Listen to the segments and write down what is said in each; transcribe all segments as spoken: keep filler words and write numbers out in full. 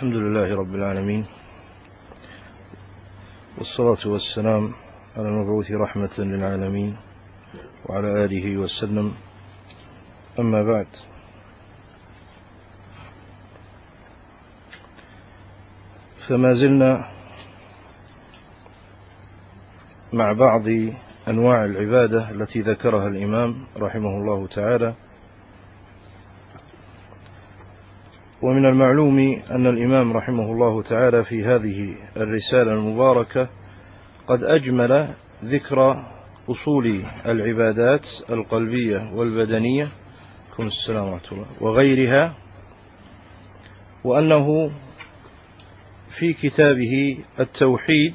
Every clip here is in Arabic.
الحمد لله رب العالمين، والصلاة والسلام على المبعوث رحمة للعالمين وعلى آله وسلم. أما بعد، فما زلنا مع بعض أنواع العبادة التي ذكرها الإمام رحمه الله تعالى. ومن المعلوم أن الإمام رحمه الله تعالى في هذه الرسالة المباركة قد أجمل ذكر أصول العبادات القلبية والبدنية وغيرها، وأنه في كتابه التوحيد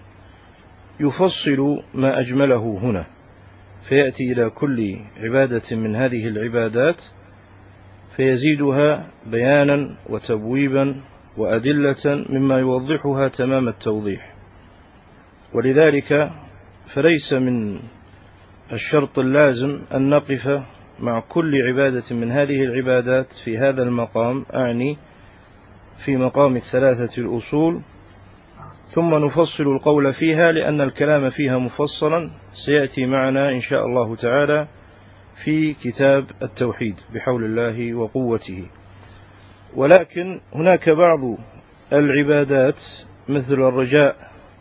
يفصل ما أجمله هنا، فيأتي إلى كل عبادة من هذه العبادات فيزيدها بيانا وتبويبا وأدلة مما يوضحها تمام التوضيح. ولذلك فليس من الشرط اللازم أن نقف مع كل عبادة من هذه العبادات في هذا المقام، أعني في مقام الثلاثة الأصول، ثم نفصل القول فيها، لأن الكلام فيها مفصلا سيأتي معنا إن شاء الله تعالى في كتاب التوحيد بحول الله وقوته. ولكن هناك بعض العبادات مثل الرجاء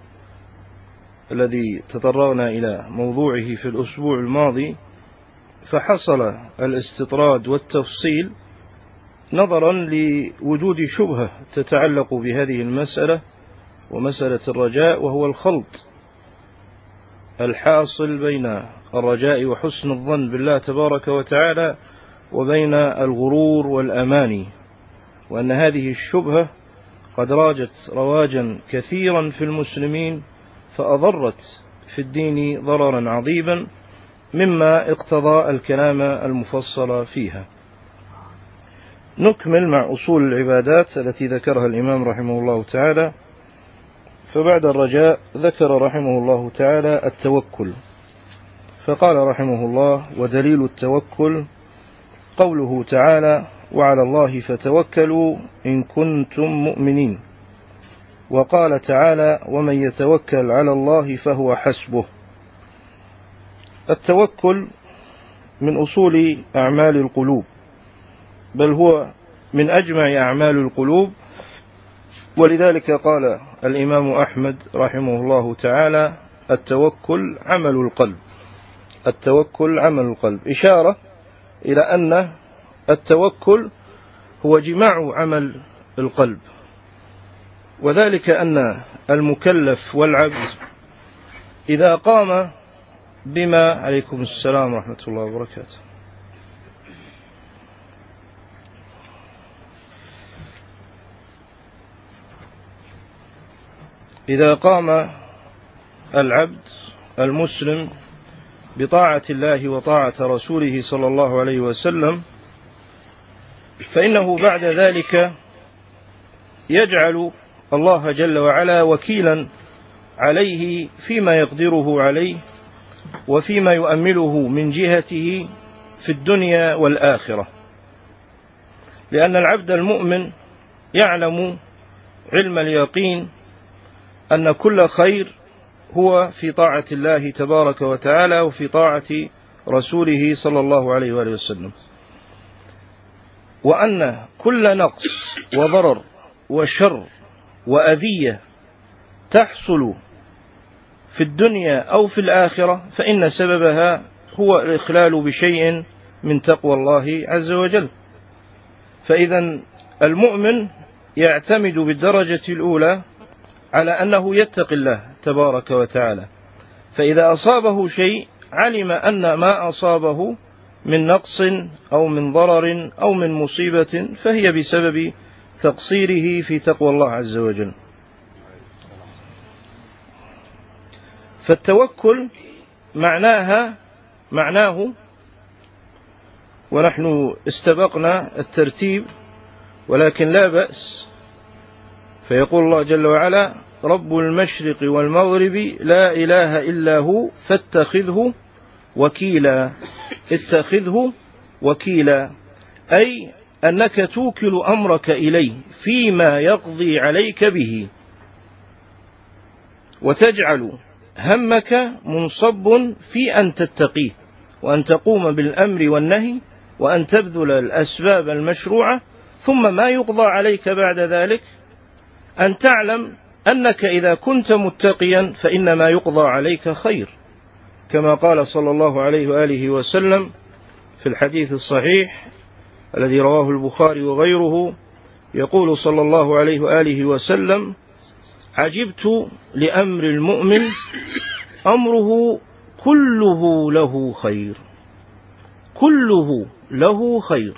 الذي تطرقنا إلى موضوعه في الأسبوع الماضي، فحصل الاستطراد والتفصيل نظرا لوجود شبهة تتعلق بهذه المسألة ومسألة الرجاء، وهو الخلط الحاصل بين الرجاء وحسن الظن بالله تبارك وتعالى وبين الغرور والأماني، وأن هذه الشبهة قد راجت رواجا كثيرا في المسلمين فأضرت في الدين ضررا عظيما، مما اقتضى الكلام المفصل فيها. نكمل مع أصول العبادات التي ذكرها الإمام رحمه الله تعالى. فبعد الرجاء ذكر رحمه الله تعالى التوكل، فقال رحمه الله: ودليل التوكل قوله تعالى: وعلى الله فتوكلوا إن كنتم مؤمنين. وقال تعالى: ومن يتوكل على الله فهو حسبه. التوكل من أصول أعمال القلوب، بل هو من أجمع أعمال القلوب. ولذلك قال الإمام أحمد رحمه الله تعالى: التوكل عمل القلب. التوكل عمل القلب، إشارة إلى أن التوكل هو جماع عمل القلب، وذلك أن المكلف والعبد إذا قام بما عليكم السلام ورحمة الله وبركاته إذا قام العبد المسلم بطاعة الله وطاعة رسوله صلى الله عليه وسلم، فإنه بعد ذلك يجعل الله جل وعلا وكيلا عليه فيما يقدره عليه وفيما يؤمله من جهته في الدنيا والآخرة، لأن العبد المؤمن يعلم علم اليقين أن كل خير هو في طاعة الله تبارك وتعالى وفي طاعة رسوله صلى الله عليه وآله وسلم، وأن كل نقص وضرر وشر وأذية تحصل في الدنيا أو في الآخرة فإن سببها هو الإخلال بشيء من تقوى الله عز وجل. فإذا المؤمن يعتمد بالدرجة الأولى على أنه يتقي الله تبارك وتعالى، فإذا أصابه شيء علم أن ما أصابه من نقص أو من ضرر أو من مصيبة فهي بسبب تقصيره في تقوى الله عز وجل. فالتوكل معناها معناه، ونحن استبقنا الترتيب ولكن لا بأس، فيقول الله جل وعلا: رب المشرق والمغرب لا إله إلا هو فاتخذه وكيلا. اتخذه وكيلا، أي أنك توكل أمرك إليه فيما يقضي عليك به، وتجعل همك منصب في أن تتقيه، وأن تقوم بالأمر والنهي، وأن تبذل الأسباب المشروعة، ثم ما يقضى عليك بعد ذلك أن تعلم أنك إذا كنت متقيا فإن ما يقضى عليك خير، كما قال صلى الله عليه وآله وسلم في الحديث الصحيح الذي رواه البخاري وغيره، يقول صلى الله عليه وآله وسلم: عجبت لأمر المؤمن أمره كله له خير، كله له خير.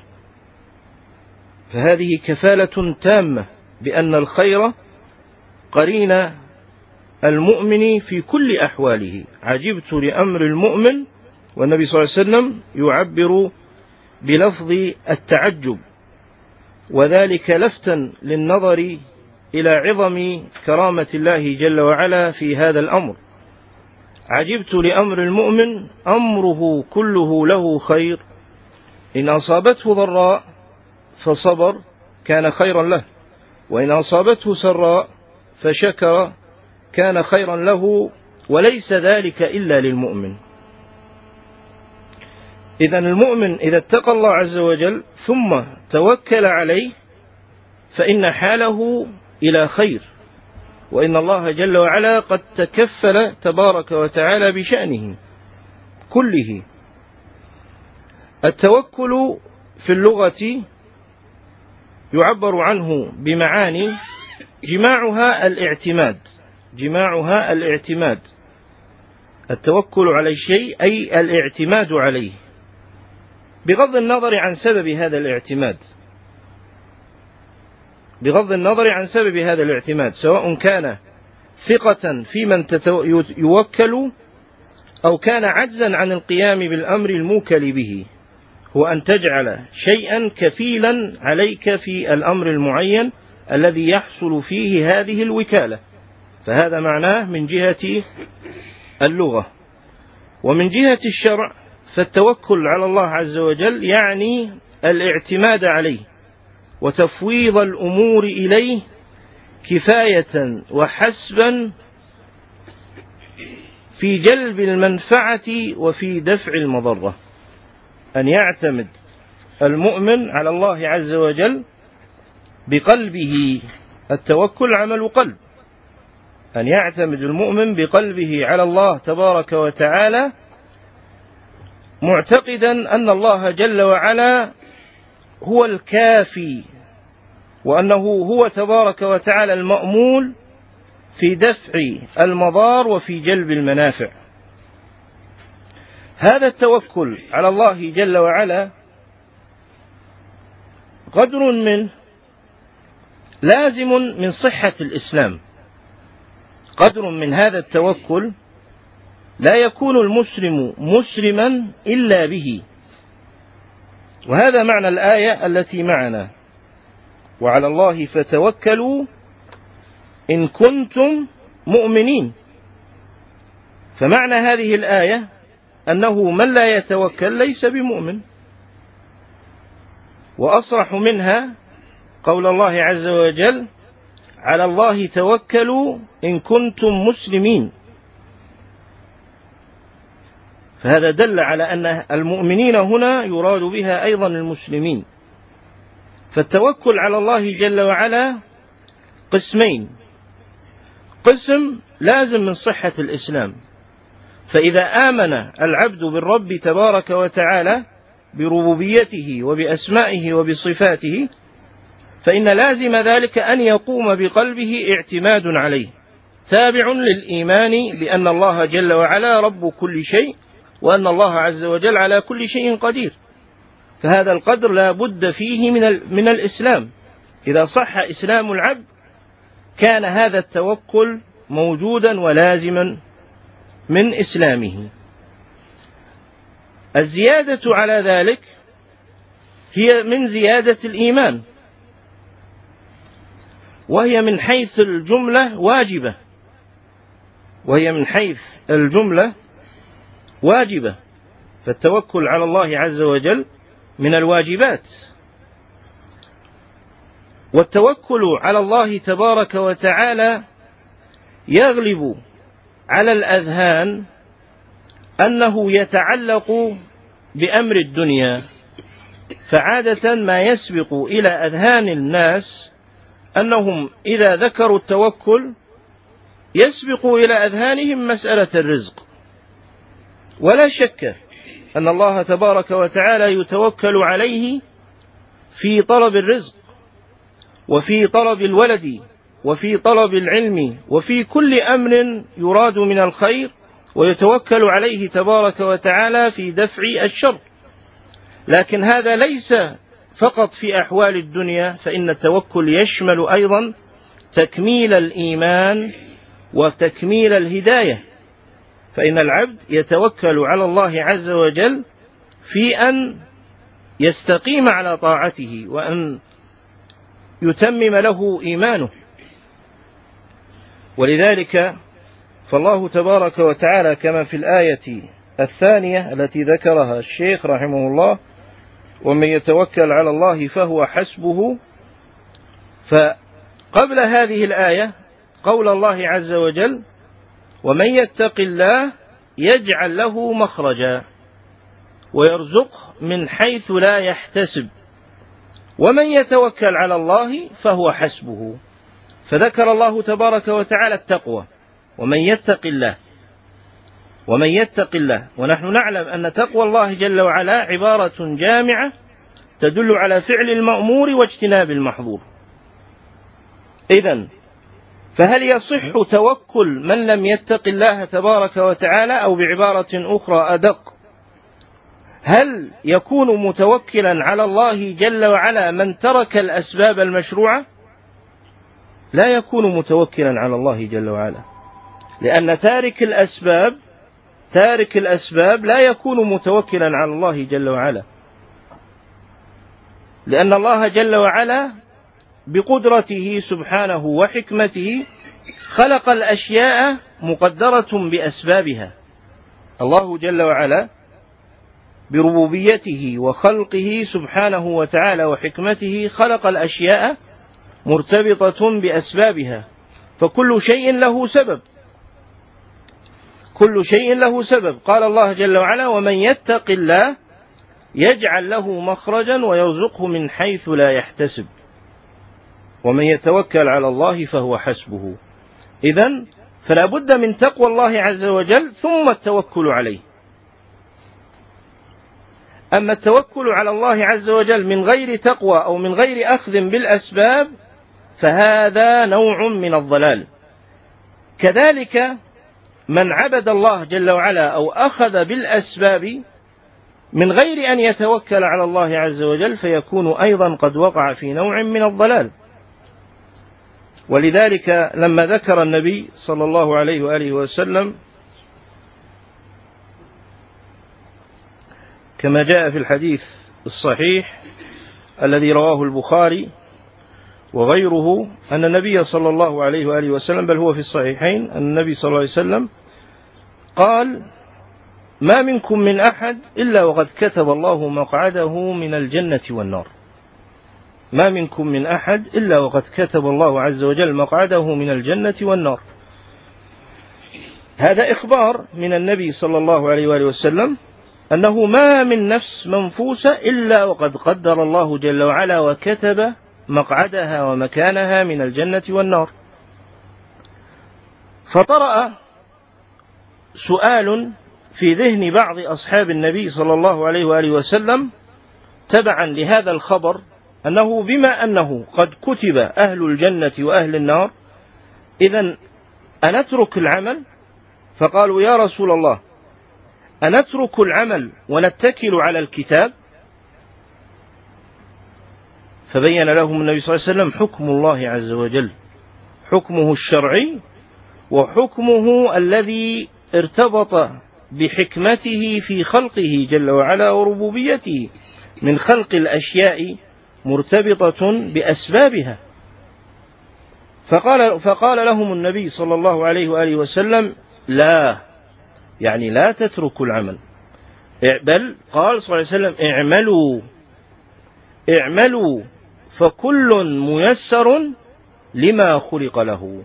فهذه كفالة تامة بأن الخير قرين المؤمن في كل أحواله. عجبت لأمر المؤمن، والنبي صلى الله عليه وسلم يعبر بلفظ التعجب، وذلك لفتا للنظر إلى عظم كرامة الله جل وعلا في هذا الأمر. عجبت لأمر المؤمن أمره كله له خير، إن أصابته ضراء فصبر كان خيرا له، وإن أصابته سراء فشكر كان خيرا له، وليس ذلك إلا للمؤمن. إذن المؤمن إذا اتقى الله عز وجل ثم توكل عليه فإن حاله إلى خير، وإن الله جل وعلا قد تكفل تبارك وتعالى بشأنه كله. التوكل في اللغة يعبر عنه بمعاني جماعها الاعتماد، جماعها الاعتماد. التوكل على الشيء أي الاعتماد عليه، بغض النظر عن سبب هذا الاعتماد، بغض النظر عن سبب هذا الاعتماد، سواء كان ثقة في من يوكل أو كان عجزا عن القيام بالأمر الموكل به، هو أن تجعل شيئا كفيلا عليك في الأمر المعين الذي يحصل فيه هذه الوكالة. فهذا معناه من جهة اللغة. ومن جهة الشرع فالتوكل على الله عز وجل يعني الاعتماد عليه وتفويض الأمور إليه كفاية وحسبا في جلب المنفعة وفي دفع المضرة. أن يعتمد المؤمن على الله عز وجل بقلبه، التوكل عمل قلب، أن يعتمد المؤمن بقلبه على الله تبارك وتعالى معتقدا أن الله جل وعلا هو الكافي، وأنه هو تبارك وتعالى المأمول في دفع المضار وفي جلب المنافع. هذا التوكل على الله جل وعلا قدر منه لازم من صحة الإسلام، قدر من هذا التوكل لا يكون المسلم مسلما إلا به. وهذا معنى الآية التي معنا: وعلى الله فتوكلوا إن كنتم مؤمنين. فمعنى هذه الآية أنه من لا يتوكل ليس بمؤمن. وأصرح منها قول الله عز وجل: على الله توكلوا إن كنتم مسلمين. فهذا دل على أن المؤمنين هنا يراد بها أيضا المسلمين. فالتوكل على الله جل وعلا قسمين: قسم لازم من صحة الإسلام، فإذا آمن العبد بالرب تبارك وتعالى بربوبيته وبأسمائه وبصفاته فإن لازم ذلك أن يقوم بقلبه اعتماد عليه، تابع للإيمان بأن الله جل وعلا رب كل شيء، وأن الله عز وجل على كل شيء قدير. فهذا القدر لا بد فيه من, من الإسلام. إذا صح إسلام العبد كان هذا التوكل موجودا ولازما من إسلامه. الزيادة على ذلك هي من زيادة الإيمان، وهي من حيث الجملة واجبة، وهي من حيث الجملة واجبة. فالتوكل على الله عز وجل من الواجبات، والتوكل على الله تبارك وتعالى يغلب على الأذهان أنه يتعلق بأمر الدنيا، فعادة ما يسبق إلى أذهان الناس أنهم إذا ذكروا التوكل يسبق إلى أذهانهم مسألة الرزق، ولا شك أن الله تبارك وتعالى يتوكل عليه في طلب الرزق وفي طلب الولد وفي طلب العلم وفي كل أمر يراد من الخير، ويتوكل عليه تبارك وتعالى في دفع الشر. لكن هذا ليس فقط في أحوال الدنيا، فإن التوكل يشمل أيضا تكميل الإيمان وتكميل الهداية، فإن العبد يتوكل على الله عز وجل في أن يستقيم على طاعته وأن يتمم له إيمانه. ولذلك فالله تبارك وتعالى كما في الآية الثانية التي ذكرها الشيخ رحمه الله: ومن يتوكل على الله فهو حسبه. فقبل هذه الآية قول الله عز وجل: ومن يتق الله يجعل له مخرجا ويرزقه من حيث لا يحتسب ومن يتوكل على الله فهو حسبه. فذكر الله تبارك وتعالى التقوى: ومن يتق الله، ومن يتق الله. ونحن نعلم أن تقوى الله جل وعلا عبارة جامعة تدل على فعل المأمور واجتناب المحظور. إذن فهل يصح توكل من لم يتق الله تبارك وتعالى؟ أو بعبارة أخرى أدق، هل يكون متوكلا على الله جل وعلا من ترك الأسباب المشروعة؟ لا يكون متوكلا على الله جل وعلا، لأن تارك الأسباب تارك الأسباب لا يكون متوكلا على الله جل وعلا، لأن الله جل وعلا بقدرته سبحانه وحكمته خلق الأشياء مقدرة بأسبابها. الله جل وعلا بربوبيته وخلقه سبحانه وتعالى وحكمته خلق الأشياء مرتبطة بأسبابها، فكل شيء له سبب، كل شيء له سبب. قال الله جل وعلا: ومن يتق الله يجعل له مخرجا ويرزقه من حيث لا يحتسب ومن يتوكل على الله فهو حسبه. إذن فلا بد من تقوى الله عز وجل ثم التوكل عليه. أما التوكل على الله عز وجل من غير تقوى أو من غير أخذ بالأسباب فهذا نوع من الضلال. كذلك من عبد الله جل وعلا أو أخذ بالأسباب من غير أن يتوكل على الله عز وجل فيكون أيضا قد وقع في نوع من الضلال. ولذلك لما ذكر النبي صلى الله عليه وآله وسلم كما جاء في الحديث الصحيح الذي رواه البخاري وغيره أن النبي صلى الله عليه وآله وسلم، بل هو في الصحيحين، أن النبي صلى الله عليه وسلم قال: ما منكم من أحد إلا وقد كتب الله مقعده من الجنة والنار. ما منكم من أحد إلا وقد كتب الله عز وجل مقعده من الجنة والنار. هذا إخبار من النبي صلى الله عليه وآله وسلم أنه ما من نفس منفوسة إلا وقد قدر الله جل وعلا وكتب مقعدها ومكانها من الجنة والنار. فطرأ سؤال في ذهن بعض أصحاب النبي صلى الله عليه وآله وسلم تبعا لهذا الخبر، أنه بما أنه قد كتب أهل الجنة وأهل النار إذن أنترك العمل؟ فقالوا: يا رسول الله، أنترك العمل ونتكل على الكتاب؟ فبين لهم النبي صلى الله عليه وسلم حكم الله عز وجل، حكمه الشرعي وحكمه الذي ارتبط بحكمته في خلقه جل وعلا وربوبيته من خلق الأشياء مرتبطة بأسبابها. فقال, فقال لهم النبي صلى الله عليه وآله وسلم: لا، يعني لا تتركوا العمل، بل قال صلى الله عليه وسلم: اعملوا اعملوا فكل ميسر لما خلق له.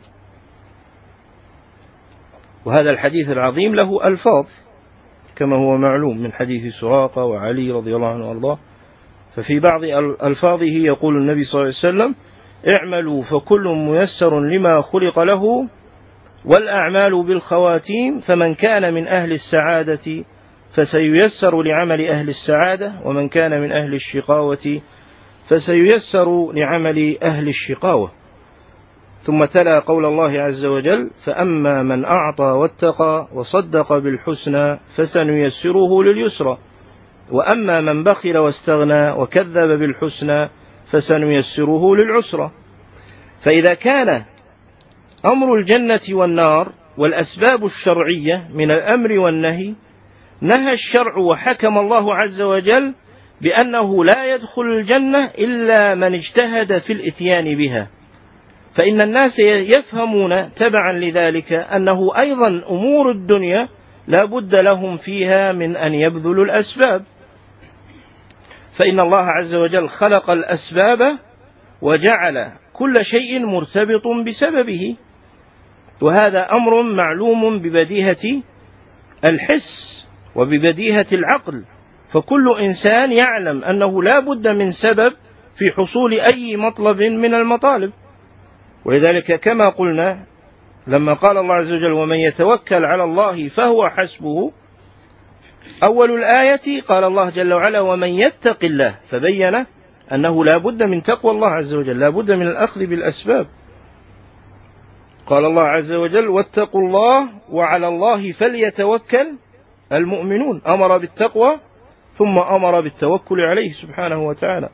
وهذا الحديث العظيم له ألفاظ كما هو معلوم من حديث سراقة وعلي رضي الله عنه وارضاه. ففي بعض ألفاظه يقول النبي صلى الله عليه وسلم: اعملوا فكل ميسر لما خلق له والأعمال بالخواتيم، فمن كان من أهل السعادة فسييسر لعمل أهل السعادة، ومن كان من أهل الشقاوة فسييسر لعمل أهل الشقاوة. ثم تلا قول الله عز وجل: فأما من أعطى واتقى وصدق بالحسنى فسنيسره لليسرى، وأما من بخل واستغنى وكذب بالحسنى فسنيسره للعسرى. فإذا كان أمر الجنة والنار والأسباب الشرعية من الأمر والنهي، نهى الشرع وحكم الله عز وجل بأنه لا يدخل الجنة إلا من اجتهد في الإتيان بها، فإن الناس يفهمون تبعا لذلك أنه أيضا أمور الدنيا لا بد لهم فيها من أن يبذلوا الأسباب، فإن الله عز وجل خلق الأسباب وجعل كل شيء مرتبط بسببه، وهذا أمر معلوم ببديهة الحس وببديهة العقل، فكل إنسان يعلم أنه لا بد من سبب في حصول أي مطلب من المطالب. ولذلك كما قلنا لما قال الله عز وجل: ومن يتوكل على الله فهو حسبه، أول الآية قال الله جل وعلا: ومن يتق الله، فبين أنه لا بد من تقوى الله عز وجل، لا بد من الأخذ بالأسباب. قال الله عز وجل: واتقوا الله وعلى الله فليتوكل المؤمنون، أمر بالتقوى ثم أمر بالتوكل عليه سبحانه وتعالى،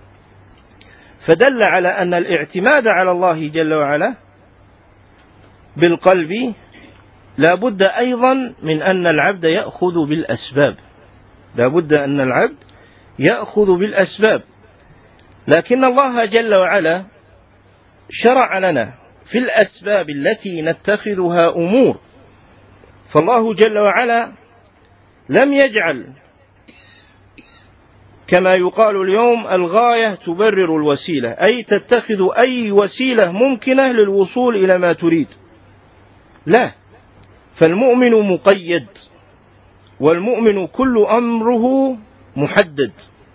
فدل على أن الاعتماد على الله جل وعلا بالقلب لا بد أيضا من أن العبد يأخذ بالأسباب، لا بد أن العبد يأخذ بالأسباب. لكن الله جل وعلا شرع لنا في الأسباب التي نتخذها أمور، فالله جل وعلا لم يجعل كما يقال اليوم الغاية تبرر الوسيلة، أي تتخذ أي وسيلة ممكنة للوصول إلى ما تريد، لا، فالمؤمن مقيد، والمؤمن كل أمره محدد،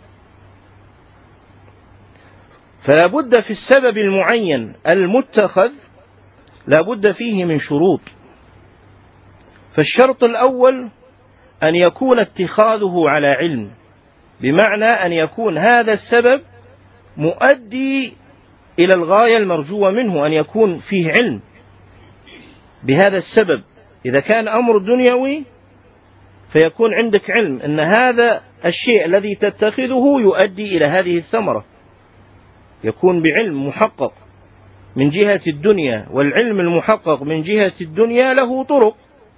فلا بد في السبب المعين المتخذ لا بد فيه من شروط. فالشرط الأول أن يكون اتخاذه على علم، بمعنى أن يكون هذا السبب مؤدي إلى الغاية المرجوة منه، أن يكون فيه علم بهذا السبب. إذا كان أمر دنيوي فيكون عندك علم أن هذا الشيء الذي تتخذه يؤدي إلى هذه الثمرة، يكون بعلم محقق من جهة الدنيا، والعلم المحقق من جهة الدنيا له طرق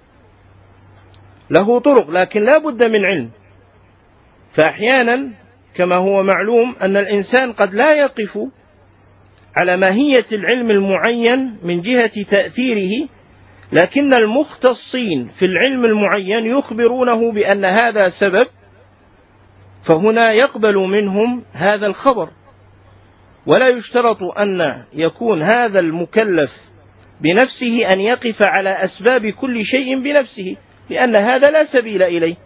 له طرق لكن لا بد من علم. فأحيانا كما هو معلوم أن الإنسان قد لا يقف على ماهية العلم المعين من جهة تأثيره، لكن المختصين في العلم المعين يخبرونه بأن هذا سبب، فهنا يقبل منهم هذا الخبر، ولا يشترط أن يكون هذا المكلف بنفسه أن يقف على أسباب كل شيء بنفسه، لأن هذا لا سبيل إليه،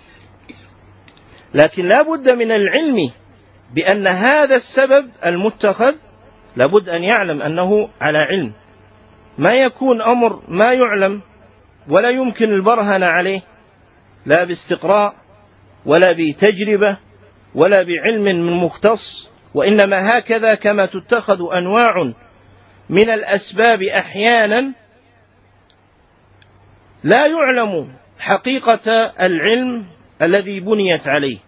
لكن لا بد من العلم بأن هذا السبب المتخذ لا بد أن يعلم أنه على علم، ما يكون أمر ما يعلم ولا يمكن البرهن عليه، لا باستقراء ولا بتجربة ولا بعلم من مختص، وإنما هكذا كما تتخذ أنواع من الأسباب أحيانا لا يعلم حقيقة العلم الذي بنيت عليه،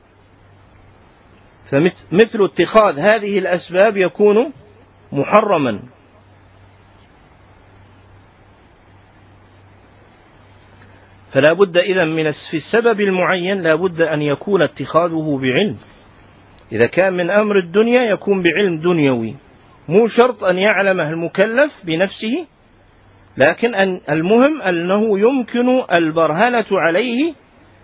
فمثل اتخاذ هذه الأسباب يكون محرما. فلا بد إذن من في السبب المعين لا بد أن يكون اتخاذه بعلم، إذا كان من أمر الدنيا يكون بعلم دنيوي، مو شرط أن يعلمه المكلف بنفسه، لكن أن المهم أنه يمكن البرهنة عليه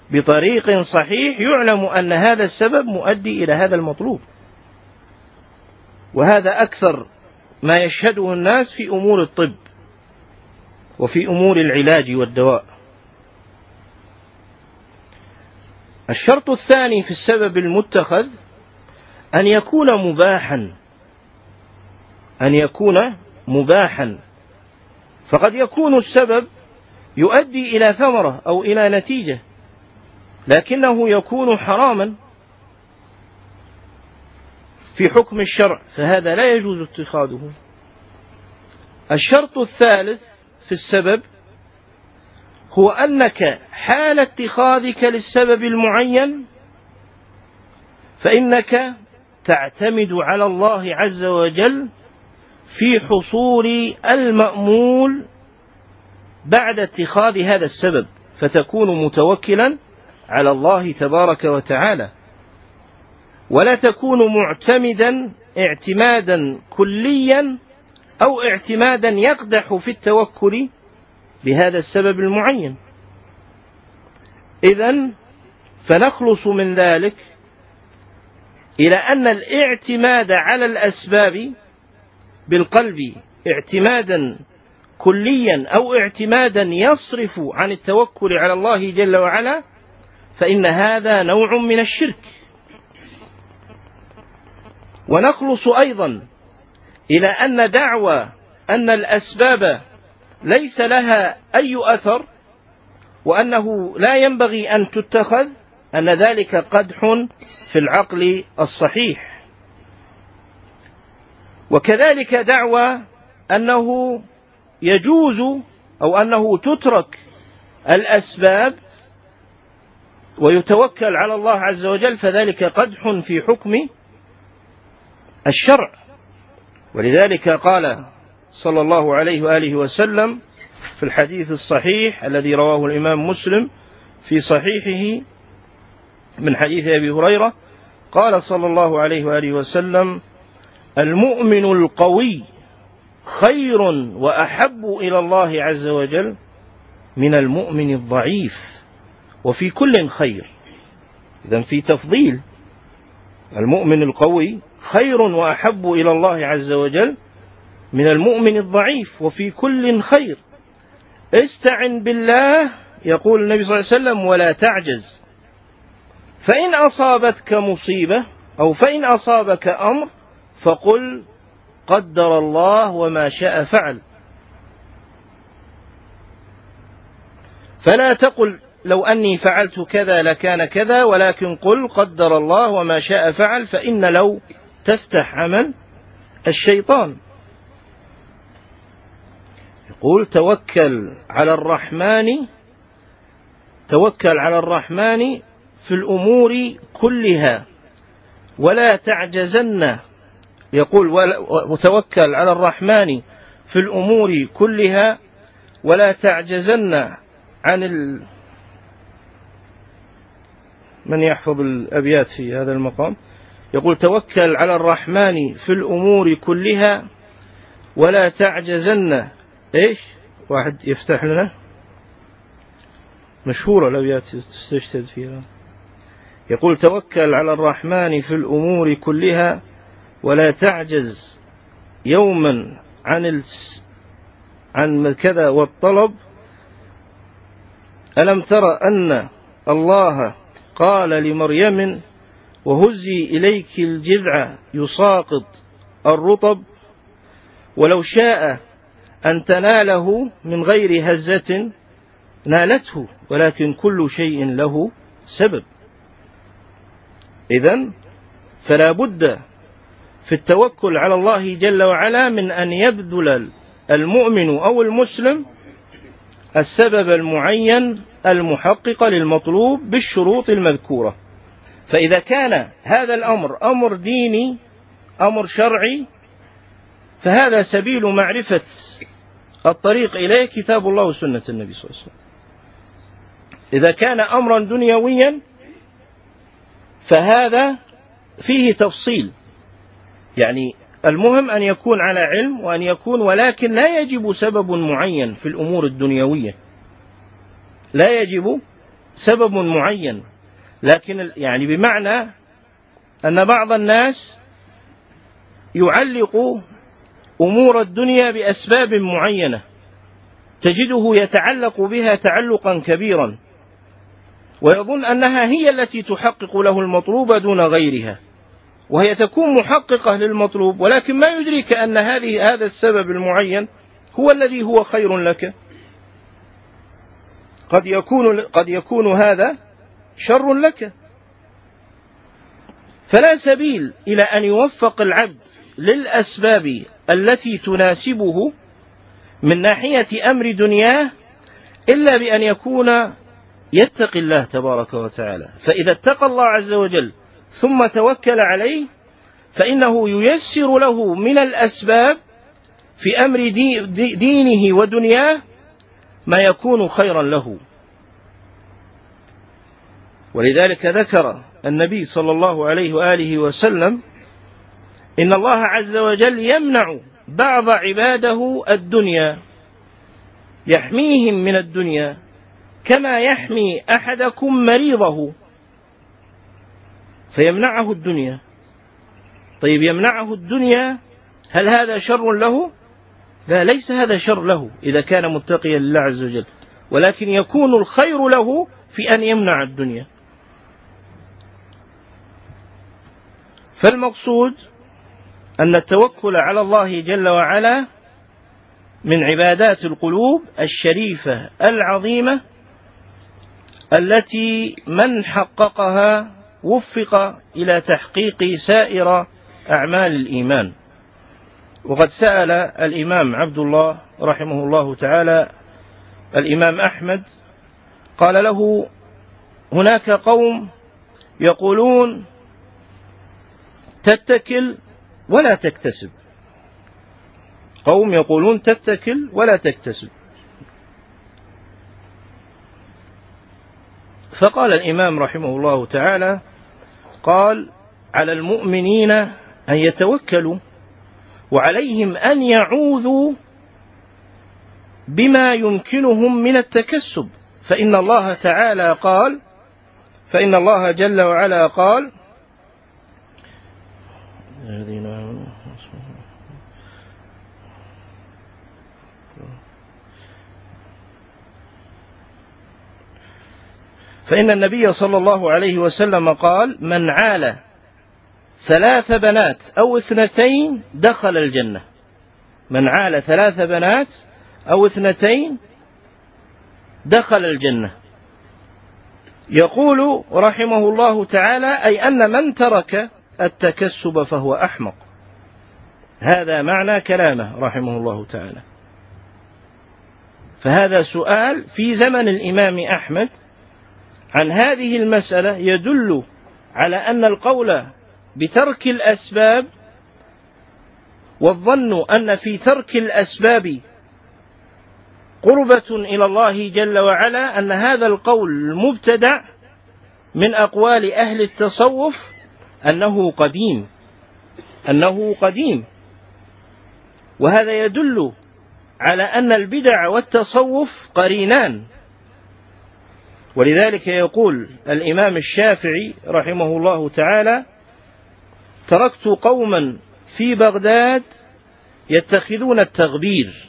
بطريق صحيح يعلم أن هذا السبب مؤدي إلى هذا المطلوب. وهذا أكثر ما يشهده الناس في أمور الطب وفي أمور العلاج والدواء. الشرط الثاني في السبب المتخذ أن يكون مباحا، أن يكون مباحا، فقد يكون السبب يؤدي إلى ثمرة أو إلى نتيجة لكنه يكون حراما في حكم الشرع، فهذا لا يجوز اتخاذه. الشرط الثالث في السبب هو أنك حال اتخاذك للسبب المعين فإنك تعتمد على الله عز وجل في حصول المأمول بعد اتخاذ هذا السبب، فتكون متوكلا على الله تبارك وتعالى، ولا تكون معتمدا اعتمادا كليا أو اعتمادا يقدح في التوكل بهذا السبب المعين. إذن فنخلص من ذلك إلى أن الاعتماد على الأسباب بالقلب اعتمادا كليا أو اعتمادا يصرف عن التوكل على الله جل وعلا فإن هذا نوع من الشرك. ونخلص أيضا إلى أن دعوى أن الأسباب ليس لها أي أثر وأنه لا ينبغي أن تتخذ أن ذلك قدح في العقل الصحيح. وكذلك دعوى أنه يجوز أو أنه تترك الأسباب ويتوكل على الله عز وجل فذلك قدح في حكم الشرع. ولذلك قال صلى الله عليه وآله وسلم في الحديث الصحيح الذي رواه الإمام مسلم في صحيحه من حديث أبي هريرة قال صلى الله عليه وآله وسلم: المؤمن القوي خير وأحب إلى الله عز وجل من المؤمن الضعيف وفي كل خير. إذن في تفضيل، المؤمن القوي خير وأحب إلى الله عز وجل من المؤمن الضعيف وفي كل خير. استعن بالله يقول النبي صلى الله عليه وسلم ولا تعجز، فإن أصابتك مصيبة أو فإن أصابك أمر فقل قدر الله وما شاء فعل، فلا تقل لو أني فعلت كذا لكان كذا، ولكن قل قدر الله وما شاء فعل، فإن لو تفتح عمل الشيطان. يقول توكل على الرحمن توكل على الرحمن في الأمور كلها ولا تعجزن، يقول وتوكل على الرحمن في الأمور كلها ولا تعجزن عن ال... من يحفظ الأبيات في هذا المقام؟ يقول توكل على الرحمن في الأمور كلها ولا تعجزن. إيش؟ واحد يفتح لنا مشهورة الأبيات تستشهد فيها. يقول توكل على الرحمن في الأمور كلها ولا تعجز يوما عن الس... عن كذا والطلب. ألم تر أن الله قال لمريم وهزي إليك الجذع يساقط الرطب، ولو شاء أن تناله من غير هزة نالته، ولكن كل شيء له سبب. إذن فلا بد في التوكل على الله جل وعلا من أن يبذل المؤمن أو المسلم السبب المعين المحقق للمطلوب بالشروط المذكورة. فإذا كان هذا الأمر أمر ديني أمر شرعي فهذا سبيل معرفة الطريق إليه كتاب الله وسنة النبي صلى الله عليه وسلم. إذا كان أمرا دنيويا فهذا فيه تفصيل، يعني المهم أن يكون على علم وأن يكون، ولكن لا يجب سبب معين في الأمور الدنيوية، لا يجب سبب معين، لكن يعني بمعنى أن بعض الناس يعلق أمور الدنيا بأسباب معينة، تجده يتعلق بها تعلقا كبيرا، ويظن أنها هي التي تحقق له المطلوب دون غيرها، وهي تكون محققة للمطلوب، ولكن ما يدرك أن هذه هذا السبب المعين هو الذي هو خير لك. قد يكون قد يكون هذا شر لك. فلا سبيل إلى أن يوفق العبد للأسباب التي تناسبه من ناحية أمر دنياه إلا بأن يكون يتقي الله تبارك وتعالى. فإذا اتقى الله عز وجل ثم توكل عليه فإنه ييسر له من الأسباب في أمر دي دي دينه ودنياه ما يكون خيرا له. ولذلك ذكر النبي صلى الله عليه وآله وسلم إن الله عز وجل يمنع بعض عباده الدنيا، يحميهم من الدنيا كما يحمي أحدكم مريضه، فيمنعه الدنيا. طيب يمنعه الدنيا، هل هذا شر له؟ لا، ليس هذا شر له إذا كان متقيا لله عز وجل، ولكن يكون الخير له في أن يمنع الدنيا. فالمقصود أن التوكل على الله جل وعلا من عبادات القلوب الشريفة العظيمة التي من حققها وفق إلى تحقيق سائر أعمال الإيمان. وقد سأل الإمام عبد الله رحمه الله تعالى الإمام أحمد، قال له: هناك قوم يقولون تتكل ولا تكتسب، قوم يقولون تتكل ولا تكتسب. فقال الإمام رحمه الله تعالى: قال: على المؤمنين أن يتوكلوا، وعليهم أن يعوذوا بما يمكنهم من التكسب، فإن الله تعالى قال فإن الله جل وعلا قال: فإن النبي صلى الله عليه وسلم قال: من عال ثلاث بنات أو اثنتين دخل الجنة. من عال ثلاث بنات أو اثنتين دخل الجنة. يقول رحمه الله تعالى: أي أن من ترك التكسب فهو أحمق. هذا معنى كلامه رحمه الله تعالى. فهذا سؤال في زمن الإمام أحمد عن هذه المسألة يدل على أن القول بترك الأسباب والظن أن في ترك الأسباب قربة إلى الله جل وعلا، أن هذا القول المبتدع من أقوال أهل التصوف أنه قديم أنه قديم وهذا يدل على أن البدع والتصوف قرينان. ولذلك يقول الإمام الشافعي رحمه الله تعالى: تركت قوما في بغداد يتخذون التغبير.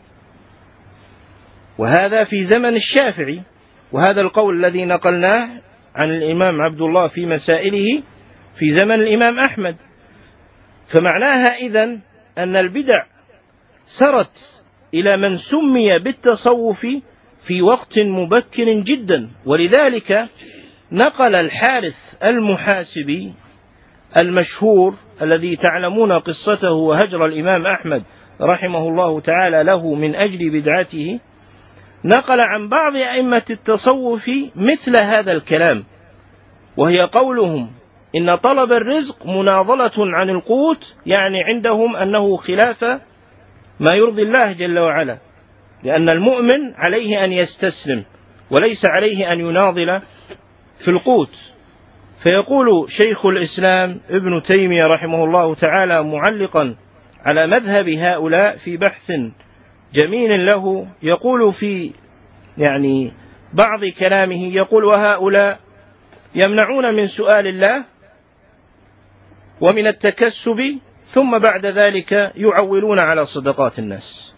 وهذا في زمن الشافعي، وهذا القول الذي نقلناه عن الإمام عبد الله في مسائله في زمن الإمام أحمد. فمعناها إذن أن البدع سرت إلى من سمي بالتصوف في وقت مبكر جدا. ولذلك نقل الحارث المحاسبي المشهور الذي تعلمون قصته وهجر الإمام أحمد رحمه الله تعالى له من أجل بدعته، نقل عن بعض أئمة التصوف مثل هذا الكلام، وهي قولهم: إن طلب الرزق مناضلة عن القوت، يعني عندهم أنه خلاف ما يرضي الله جل وعلا، لأن المؤمن عليه أن يستسلم وليس عليه أن يناضل في القوت. فيقول شيخ الإسلام ابن تيمية رحمه الله تعالى معلقا على مذهب هؤلاء في بحث جميل له، يقول في يعني بعض كلامه، يقول: وهؤلاء يمنعون من سؤال الله ومن التكسب ثم بعد ذلك يعولون على صدقات الناس،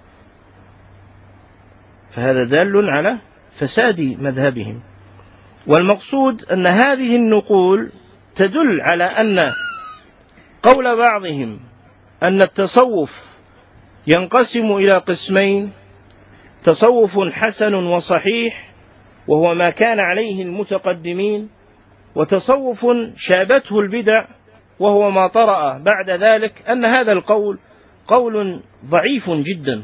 فهذا دال على فساد مذهبهم. والمقصود أن هذه النقول تدل على أن قول بعضهم أن التصوف ينقسم إلى قسمين: تصوف حسن وصحيح وهو ما كان عليه المتقدمين، وتصوف شابته البدع وهو ما طرأ بعد ذلك، أن هذا القول قول ضعيف جدا،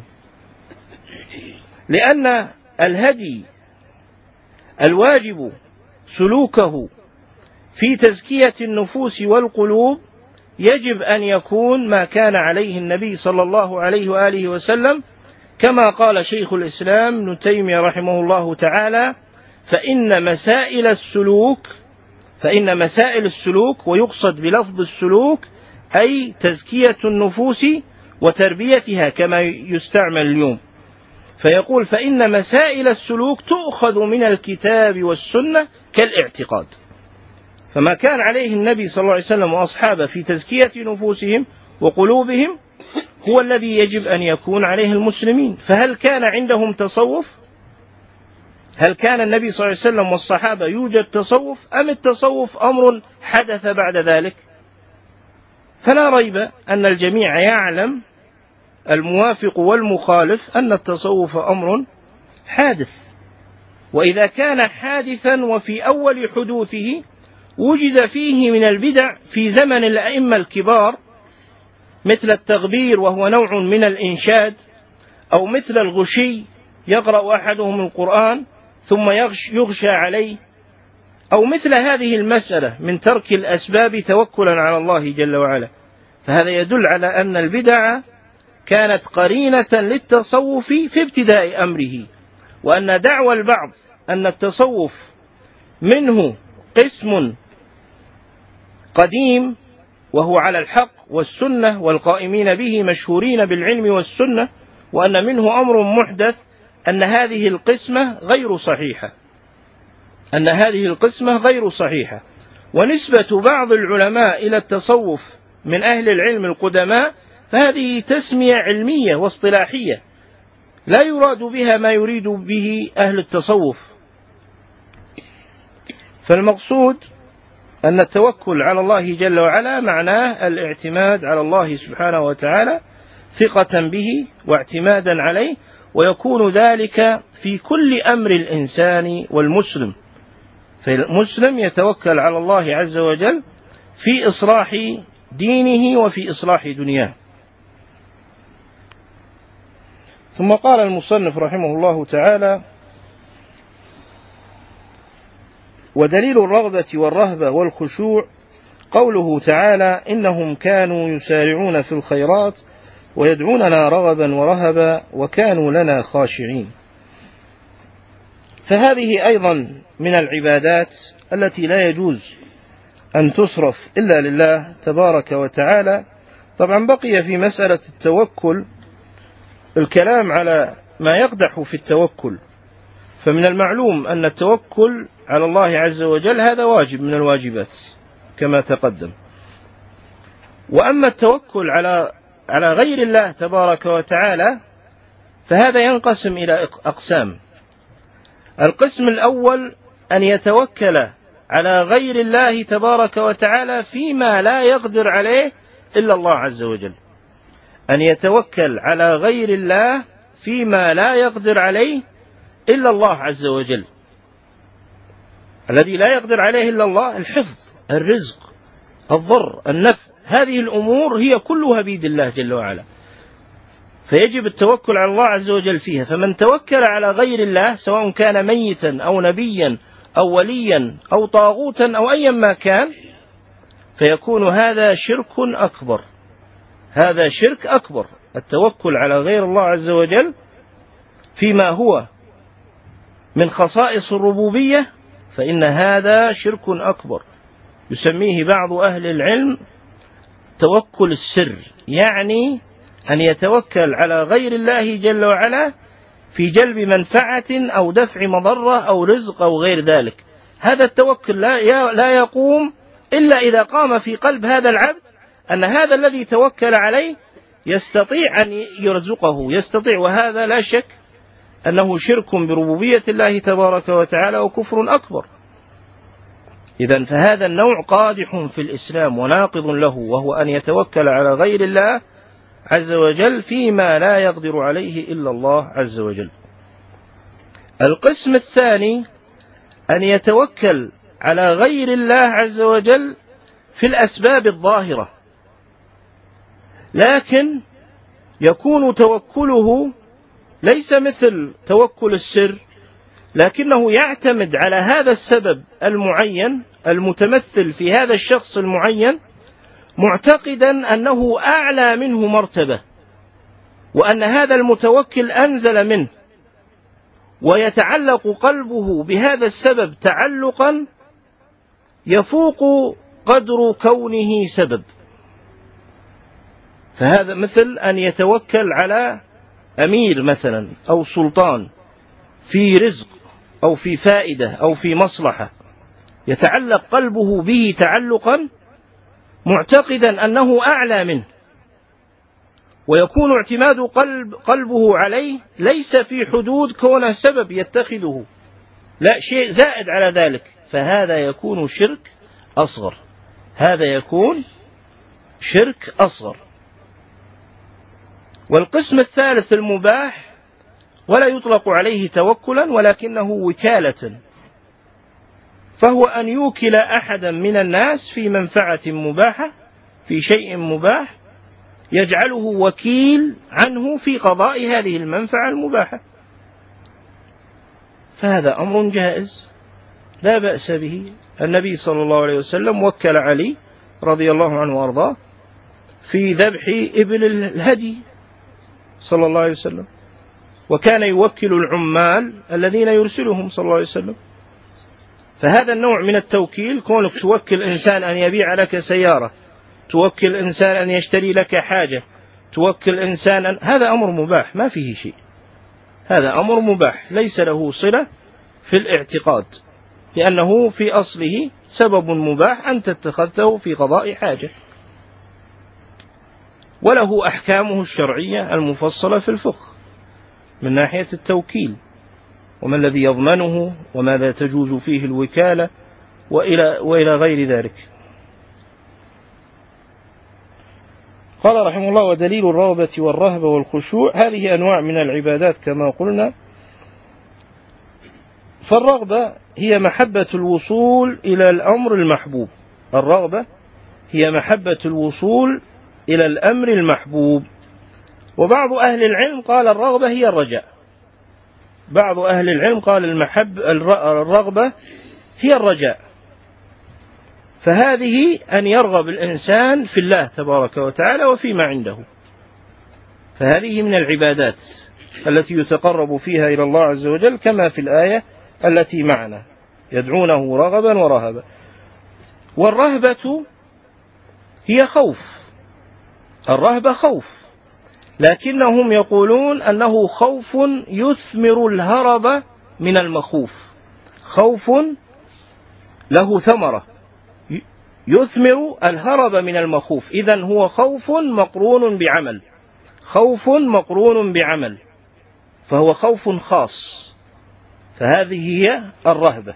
لأن الهدي الواجب سلوكه في تزكية النفوس والقلوب يجب أن يكون ما كان عليه النبي صلى الله عليه وآله وسلم، كما قال شيخ الإسلام ابن تيمية رحمه الله تعالى: فإن مسائل السلوك فإن مسائل السلوك ويقصد بلفظ السلوك أي تزكية النفوس وتربيتها كما يستعمل اليوم، فيقول: فإن مسائل السلوك تؤخذ من الكتاب والسنة كالاعتقاد، فما كان عليه النبي صلى الله عليه وسلم وأصحابه في تزكية نفوسهم وقلوبهم هو الذي يجب أن يكون عليه المسلمين. فهل كان عندهم تصوف؟ هل كان النبي صلى الله عليه وسلم والصحابة يوجد تصوف، أم التصوف أمر حدث بعد ذلك؟ فلا ريب أن الجميع يعلم، الموافق والمخالف، أن التصوف أمر حادث. وإذا كان حادثا وفي أول حدوثه وجد فيه من البدع في زمن الأئمة الكبار، مثل التغبير وهو نوع من الإنشاد، أو مثل الغشي يقرأ أحدهم القرآن ثم يغشى عليه، أو مثل هذه المسألة من ترك الأسباب توكلا على الله جل وعلا، فهذا يدل على أن البدع كانت قرينة للتصوف في ابتداء أمره، وأن دعوى البعض أن التصوف منه قسم قديم وهو على الحق والسنة والقائمين به مشهورين بالعلم والسنة، وأن منه أمر محدث، أن هذه القسمة غير صحيحة أن هذه القسمة غير صحيحة ونسبة بعض العلماء إلى التصوف من أهل العلم القدماء فهذه تسمية علمية واصطلاحية لا يراد بها ما يريد به أهل التصوف. فالمقصود أن التوكل على الله جل وعلا معناه الاعتماد على الله سبحانه وتعالى ثقة به واعتمادا عليه، ويكون ذلك في كل أمر الإنسان والمسلم. فالمسلم يتوكل على الله عز وجل في إصلاح دينه وفي إصلاح دنياه. ثم قال المصنف رحمه الله تعالى: ودليل الرغبة والرهبة والخشوع قوله تعالى: إنهم كانوا يسارعون في الخيرات ويدعوننا رغبا ورهبا وكانوا لنا خاشعين. فهذه أيضا من العبادات التي لا يجوز أن تصرف إلا لله تبارك وتعالى. طبعا بقي في مسألة التوكل الكلام على ما يقدح في التوكل، فمن المعلوم أن التوكل على الله عز وجل هذا واجب من الواجبات كما تقدم. وأما التوكل على على غير الله تبارك وتعالى فهذا ينقسم إلى أقسام. القسم الأول أن يتوكل على غير الله تبارك وتعالى فيما لا يقدر عليه إلا الله عز وجل، أن يتوكل على غير الله فيما لا يقدر عليه إلا الله عز وجل. الذي لا يقدر عليه إلا الله الحفظ، الرزق، الضر، النفع، هذه الأمور هي كلها بيد الله جل وعلا، فيجب التوكل على الله عز وجل فيها. فمن توكل على غير الله سواء كان ميتا أو نبيا أو وليا أو طاغوتا أو أيا ما كان فيكون هذا شرك أكبر، هذا شرك أكبر. التوكل على غير الله عز وجل فيما هو من خصائص الربوبية فإن هذا شرك أكبر، يسميه بعض أهل العلم توكل السر، يعني أن يتوكل على غير الله جل وعلا في جلب منفعة أو دفع مضرة أو رزق أو غير ذلك. هذا التوكل لا لا يقوم إلا إذا قام في قلب هذا العبد أن هذا الذي توكل عليه يستطيع أن يرزقه، يستطيع، وهذا لا شك أنه شرك بربوبية الله تبارك وتعالى وكفر أكبر. إذن فهذا النوع قادح في الإسلام وناقض له، وهو أن يتوكل على غير الله عز وجل فيما لا يقدر عليه إلا الله عز وجل. القسم الثاني أن يتوكل على غير الله عز وجل في الأسباب الظاهرة، لكن يكون توكله ليس مثل توكل السر، لكنه يعتمد على هذا السبب المعين المتمثل في هذا الشخص المعين، معتقدا أنه أعلى منه مرتبة، وأن هذا المتوكل أنزل منه، ويتعلق قلبه بهذا السبب تعلقا يفوق قدر كونه سبب. فهذا مثل أن يتوكل على أمير مثلا أو سلطان في رزق أو في فائدة أو في مصلحة، يتعلق قلبه به تعلقا معتقدا أنه أعلى منه، ويكون اعتماد قلب قلبه عليه ليس في حدود كونه سبب يتخذه، لا شيء زائد على ذلك، فهذا يكون شرك أصغر، هذا يكون شرك أصغر. والقسم الثالث المباح، ولا يطلق عليه توكلا ولكنه وكالة، فهو أن يوكل أحدا من الناس في منفعة مباحة، في شيء مباح، يجعله وكيل عنه في قضاء هذه المنفعة المباحة، فهذا أمر جائز لا بأس به. النبي صلى الله عليه وسلم وكل علي رضي الله عنه وأرضاه في ذبح إبل الهدي صلى الله عليه وسلم، وكان يوكل العمال الذين يرسلهم صلى الله عليه وسلم. فهذا النوع من التوكيل، كونك توكل إنسان أن يبيع لك سيارة، توكل إنسان أن يشتري لك حاجة، توكل إنسان أن... هذا أمر مباح ما فيه شيء، هذا أمر مباح ليس له صلة في الاعتقاد، لأنه في أصله سبب مباح أنت اتخذته في قضاء حاجة، وله أحكامه الشرعية المفصلة في الفقه من ناحية التوكيل، وما الذي يضمنه، وماذا تجوز فيه الوكالة، وإلى, وإلى غير ذلك. قال رحمه الله: ودليل الرغبة والرهبة والخشوع، هذه أنواع من العبادات كما قلنا. فالرغبة هي محبة الوصول إلى الأمر المحبوب، الرغبة هي محبة الوصول إلى الأمر المحبوب. وبعض أهل العلم قال الرغبة هي الرجاء، بعض أهل العلم قال المحب الرغبة هي الرجاء. فهذه أن يرغب الإنسان في الله تبارك وتعالى وفيما عنده، فهذه من العبادات التي يتقرب فيها إلى الله عز وجل، كما في الآية التي معنا: يدعونه رغبا ورهبا. والرهبة هي خوف، الرهبة خوف، لكنهم يقولون أنه خوف يثمر الهرب من المخوف، خوف له ثمرة يثمر الهرب من المخوف، إذن هو خوف مقرون بعمل، خوف مقرون بعمل، فهو خوف خاص، فهذه هي الرهبة.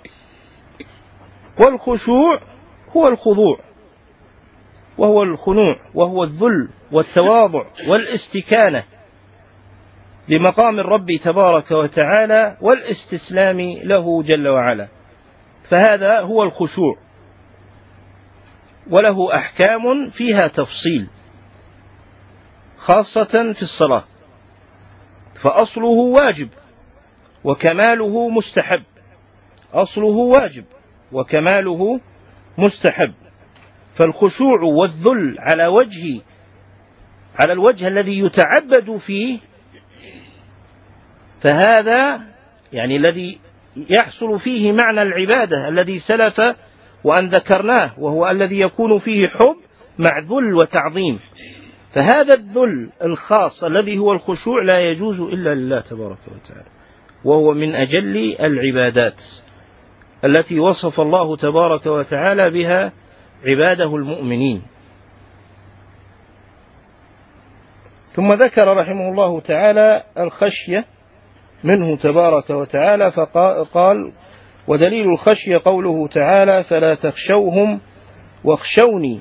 والخشوع هو الخضوع، وهو الخنوع، وهو الذل والتواضع والاستكانة لمقام الرب تبارك وتعالى والاستسلام له جل وعلا، فهذا هو الخشوع، وله أحكام فيها تفصيل خاصة في الصلاة، فأصله واجب وكماله مستحب، أصله واجب وكماله مستحب. فالخشوع والذل على وجه على الوجه الذي يتعبد فيه، فهذا يعني الذي يحصل فيه معنى العبادة الذي سلف وأن ذكرناه، وهو الذي يكون فيه حب مع ذل وتعظيم. فهذا الذل الخاص الذي هو الخشوع لا يجوز إلا لله تبارك وتعالى، وهو من أجل العبادات التي وصف الله تبارك وتعالى بها عباده المؤمنين. ثم ذكر رحمه الله تعالى الخشية منه تبارك وتعالى، فقال: ودليل الخشية قوله تعالى: فلا تخشوهم واخشوني.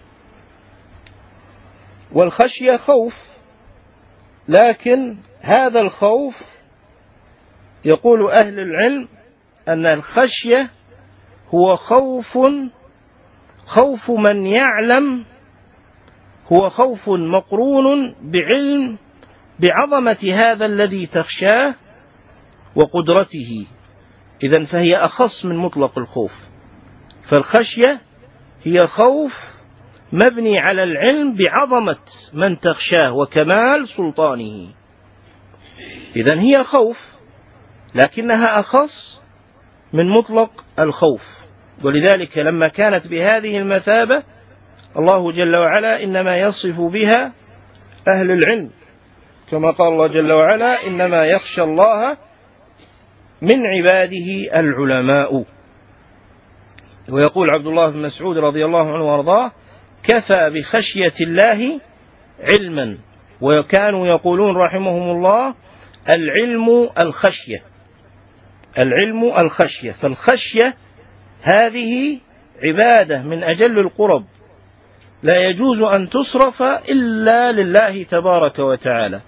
والخشية خوف، لكن هذا الخوف يقول أهل العلم أن الخشية هو خوف خوف من يعلم، هو خوف مقرون بعلم بعظمة هذا الذي تخشاه وقدرته، إذن فهي أخص من مطلق الخوف. فالخشية هي خوف مبني على العلم بعظمة من تخشاه وكمال سلطانه، إذن هي خوف لكنها أخص من مطلق الخوف. ولذلك لما كانت بهذه المثابة الله جل وعلا إنما يصف بها أهل العلم، كما قال الله جل وعلا: إنما يخشى الله من عباده العلماء. ويقول عبد الله بن مسعود رضي الله عنه وارضاه: كفى بخشية الله علما. وكانوا يقولون رحمهم الله: العلم الخشية، العلم الخشية. فالخشية هذه عبادة من أجل القرب، لا يجوز أن تصرف إلا لله تبارك وتعالى،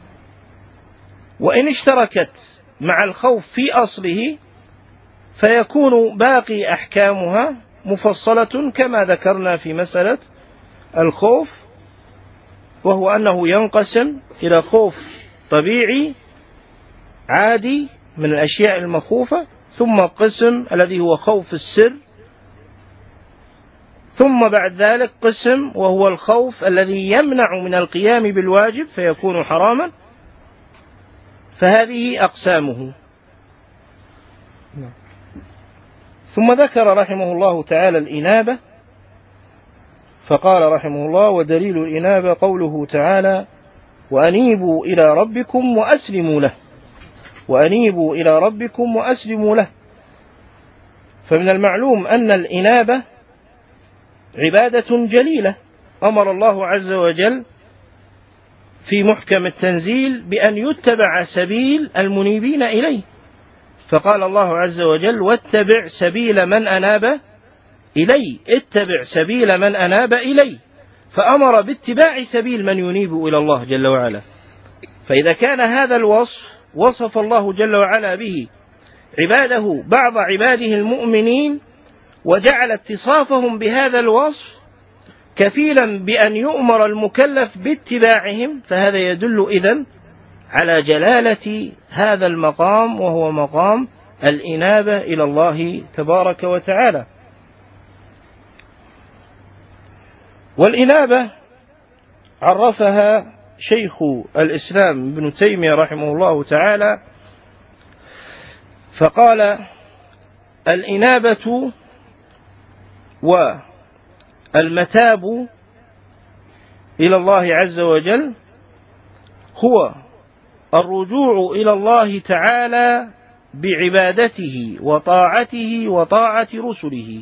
وإن اشتركت مع الخوف في أصله فيكون باقي أحكامها مفصلة كما ذكرنا في مسألة الخوف، وهو أنه ينقسم إلى خوف طبيعي عادي من الأشياء المخوفة، ثم قسم الذي هو خوف السر، ثم بعد ذلك قسم وهو الخوف الذي يمنع من القيام بالواجب فيكون حراما. فهذه أقسامه. ثم ذكر رحمه الله تعالى الإنابة، فقال رحمه الله: ودليل الإنابة قوله تعالى: وأنيبوا إلى ربكم وأسلموا له. وأنيبوا إلى ربكم وأسلموا له. فمن المعلوم أن الإنابة عبادة جليلة، أمر الله عز وجل في محكم التنزيل بأن يتبع سبيل المنيبين إليه، فقال الله عز وجل: واتبع سبيل من أناب إلي، اتبع سبيل من أناب إلي، فأمر باتباع سبيل من ينيب إلى الله جل وعلا. فإذا كان هذا الوصف وصف الله جل وعلا به عباده، بعض عباده المؤمنين، وجعل اتصافهم بهذا الوصف كفيلا بأن يؤمر المكلف باتباعهم، فهذا يدل إذن على جلالة هذا المقام، وهو مقام الإنابة إلى الله تبارك وتعالى. والإنابة عرفها شيخ الإسلام ابن تيمية رحمه الله تعالى، فقال: الإنابة والمتاب إلى الله عز وجل هو الرجوع إلى الله تعالى بعبادته وطاعته وطاعة رسله.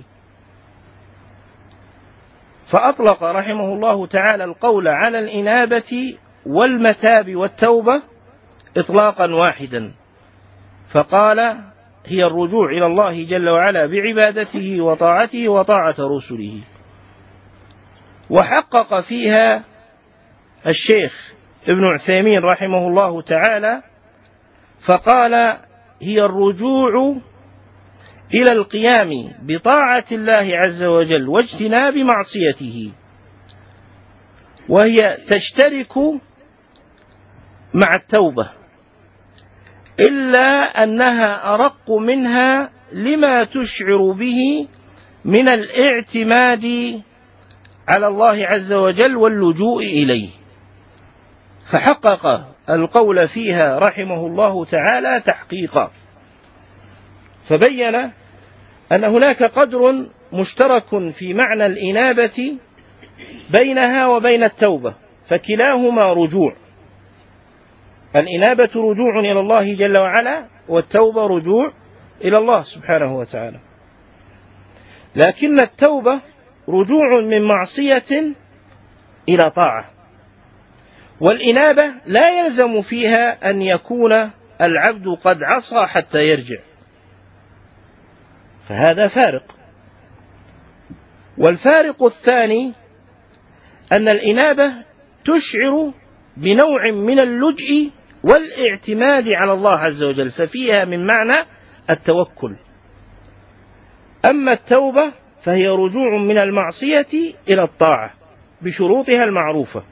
فأطلق رحمه الله تعالى القول على الإنابة والمتاب والتوبة إطلاقا واحدا، فقال: هي الرجوع إلى الله جل وعلا بعبادته وطاعته وطاعة رسله. وحقق فيها الشيخ ابن عثيمين رحمه الله تعالى فقال: هي الرجوع إلى القيام بطاعة الله عز وجل واجتناب معصيته، وهي تشترك مع التوبة، إلا أنها أرق منها لما تشعر به من الاعتماد على الله عز وجل واللجوء إليه. فحقق القول فيها رحمه الله تعالى تحقيقا، فبين أن هناك قدر مشترك في معنى الإنابة بينها وبين التوبة، فكلاهما رجوع. الإنابة رجوع إلى الله جل وعلا، والتوبة رجوع إلى الله سبحانه وتعالى. لكن التوبة رجوع من معصية إلى طاعة، والإنابة لا يلزم فيها أن يكون العبد قد عصى حتى يرجع، فهذا فارق. والفارق الثاني أن الإنابة تشعر بنوع من اللجء والاعتماد على الله عز وجل، ففيها من معنى التوكل. أما التوبة فهي رجوع من المعصية إلى الطاعة بشروطها المعروفة.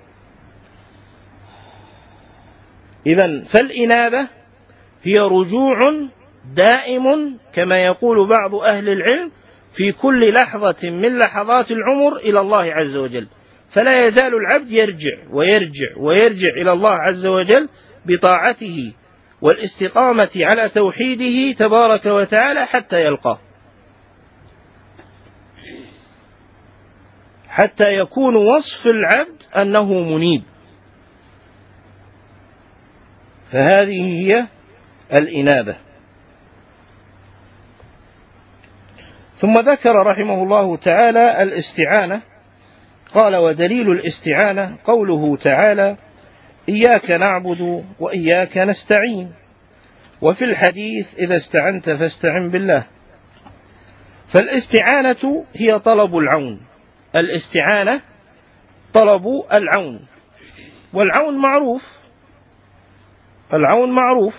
إذن فالإنابة هي رجوع دائم كما يقول بعض أهل العلم في كل لحظة من لحظات العمر إلى الله عز وجل، فلا يزال العبد يرجع ويرجع ويرجع إلى الله عز وجل بطاعته والاستقامة على توحيده تبارك وتعالى حتى يلقاه، حتى يكون وصف العبد أنه منيب. فهذه هي الإنابة. ثم ذكر رحمه الله تعالى الاستعانة، قال: ودليل الاستعانة قوله تعالى: إياك نعبد وإياك نستعين. وفي الحديث: إذا استعنت فاستعن بالله. فالاستعانة هي طلب العون، الاستعانة طلب العون، والعون معروف، العون معروف.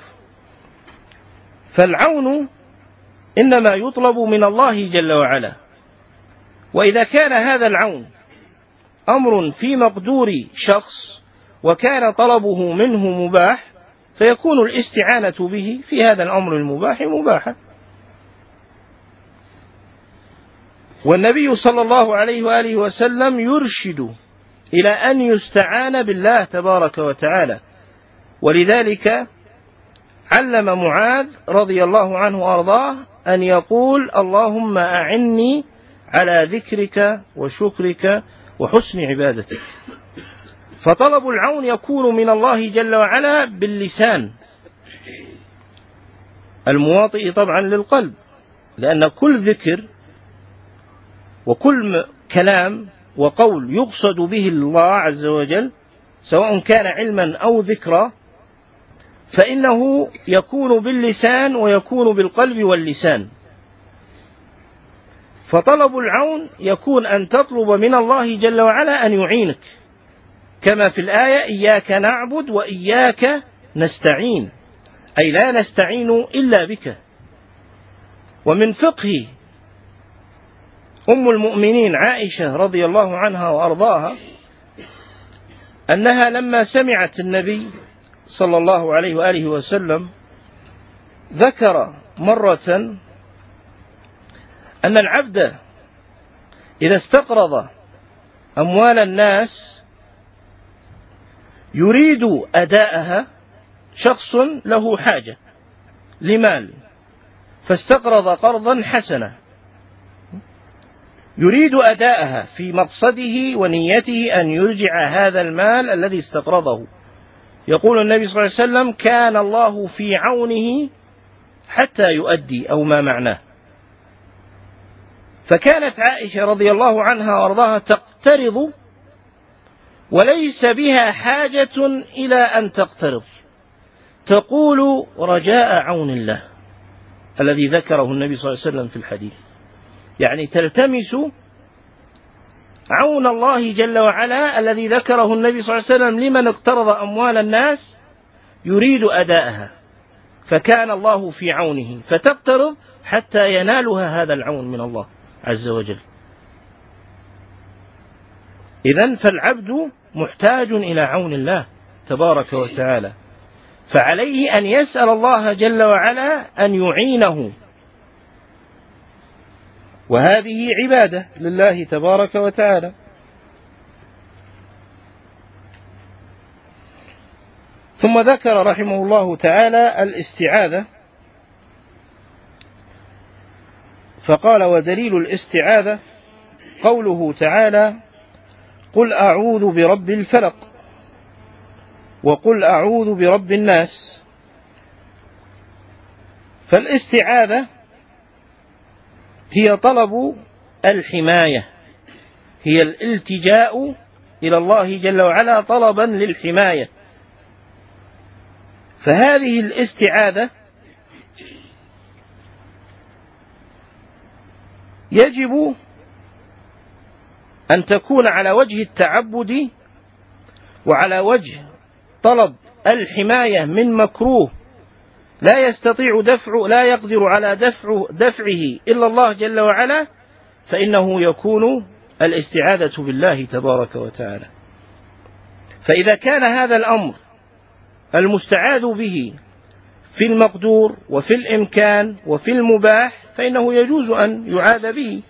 فالعون إنما يطلب من الله جل وعلا، وإذا كان هذا العون أمر في مقدور شخص وكان طلبه منه مباح، فيكون الاستعانة به في هذا الأمر المباح مباحا. والنبي صلى الله عليه وآله وسلم يرشد إلى أن يستعان بالله تبارك وتعالى، ولذلك علم معاذ رضي الله عنه وأرضاه أن يقول: اللهم أعني على ذكرك وشكرك وحسن عبادتك. فطلب العون يكون من الله جل وعلا باللسان المواطئ طبعا للقلب، لأن كل ذكر وكل كلام وقول يقصد به الله عز وجل سواء كان علما أو ذكرا فإنه يكون باللسان ويكون بالقلب واللسان. فطلب العون يكون أن تطلب من الله جل وعلا أن يعينك، كما في الآية: إياك نعبد وإياك نستعين، أي لا نستعين إلا بك. ومن فقه أم المؤمنين عائشة رضي الله عنها وأرضاها أنها لما سمعت النبي صلى الله عليه وآله وسلم ذكر مرة أن العبد إذا استقرض أموال الناس يريد أداءها، شخص له حاجة لمال فاستقرض قرضا حسنا يريد أداءها في مقصده ونيته أن يرجع هذا المال الذي استقرضه، يقول النبي صلى الله عليه وسلم: كان الله في عونه حتى يؤدي، أو ما معناه. فكانت عائشة رضي الله عنها وارضاها تقترض وليس بها حاجة إلى أن تقترض، تقول: رجاء عون الله الذي ذكره النبي صلى الله عليه وسلم في الحديث، يعني تلتمس عون الله جل وعلا الذي ذكره النبي صلى الله عليه وسلم لمن اقترض أموال الناس يريد أداءها، فكان الله في عونه فتقترض حتى ينالها هذا العون من الله عز وجل. إذن فالعبد محتاج إلى عون الله تبارك وتعالى، فعليه أن يسأل الله جل وعلا أن يعينه، وهذه عبادة لله تبارك وتعالى. ثم ذكر رحمه الله تعالى الاستعاذة، فقال: ودليل الاستعاذة قوله تعالى: قل أعوذ برب الفلق وقل أعوذ برب الناس. فالاستعاذة هي طلب الحماية، هي الالتجاء إلى الله جل وعلا طلبا للحماية. فهذه الاستعاذة يجب أن تكون على وجه التعبد وعلى وجه طلب الحماية من مكروه لا يستطيع دفع لا يقدر على دفع دفعه إلا الله جل وعلا، فإنه يكون الاستعاذة بالله تبارك وتعالى. فإذا كان هذا الأمر المستعاذ به في المقدور وفي الإمكان وفي المباح فإنه يجوز أن يعاذ به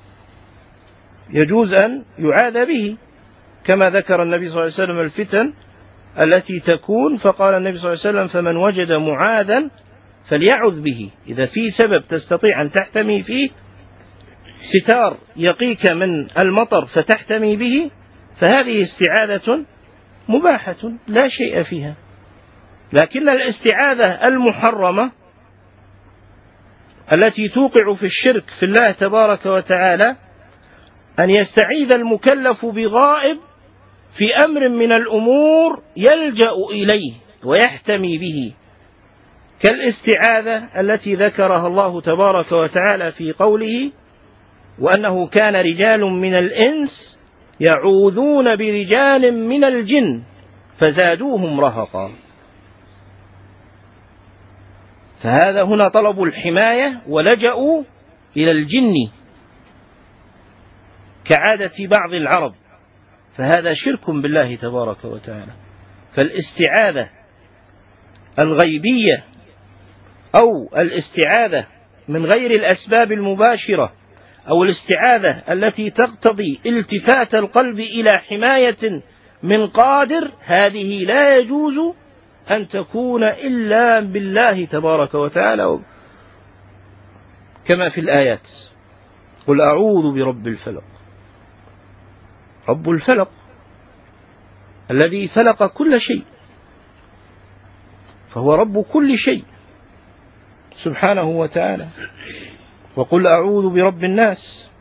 يجوز أن يعاذ به كما ذكر النبي صلى الله عليه وسلم الفتن التي تكون، فقال النبي صلى الله عليه وسلم: فمن وجد معاذا فليعذ به. إذا في سبب تستطيع أن تحتمي فيه، ستار يقيك من المطر فتحتمي به، فهذه استعاذة مباحة لا شيء فيها. لكن الاستعاذة المحرمة التي توقع في الشرك في الله تبارك وتعالى أن يستعيذ المكلف بغائب في أمر من الأمور يلجأ إليه ويحتمي به، كالاستعاذة التي ذكرها الله تبارك وتعالى في قوله: وأنه كان رجال من الإنس يعوذون برجال من الجن فزادوهم رهقا. فهذا هنا طلب الحماية ولجأوا إلى الجن كعادة بعض العرب، فهذا شرك بالله تبارك وتعالى. فالاستعاذة الغيبية أو الاستعاذة من غير الأسباب المباشرة أو الاستعاذة التي تقتضي التفات القلب إلى حماية من قادر، هذه لا يجوز أن تكون إلا بالله تبارك وتعالى كما في الآيات: قل أعوذ برب الفلق. رب الفلق الذي فلق كل شيء، فهو رب كل شيء سبحانه وتعالى. وقل أعوذ برب الناس.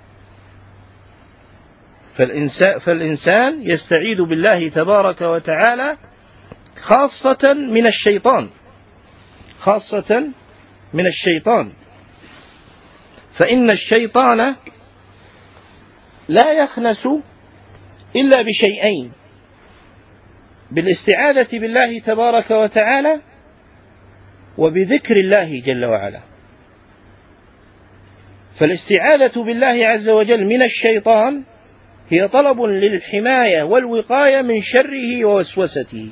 فالإنسان, فالإنسان يستعيذ بالله تبارك وتعالى خاصة من الشيطان خاصة من الشيطان فإن الشيطان لا يخنس إلا بشيئين: بالاستعاذة بالله تبارك وتعالى وبذكر الله جل وعلا. فالاستعاذة بالله عز وجل من الشيطان هي طلب للحماية والوقاية من شره ووسوسته.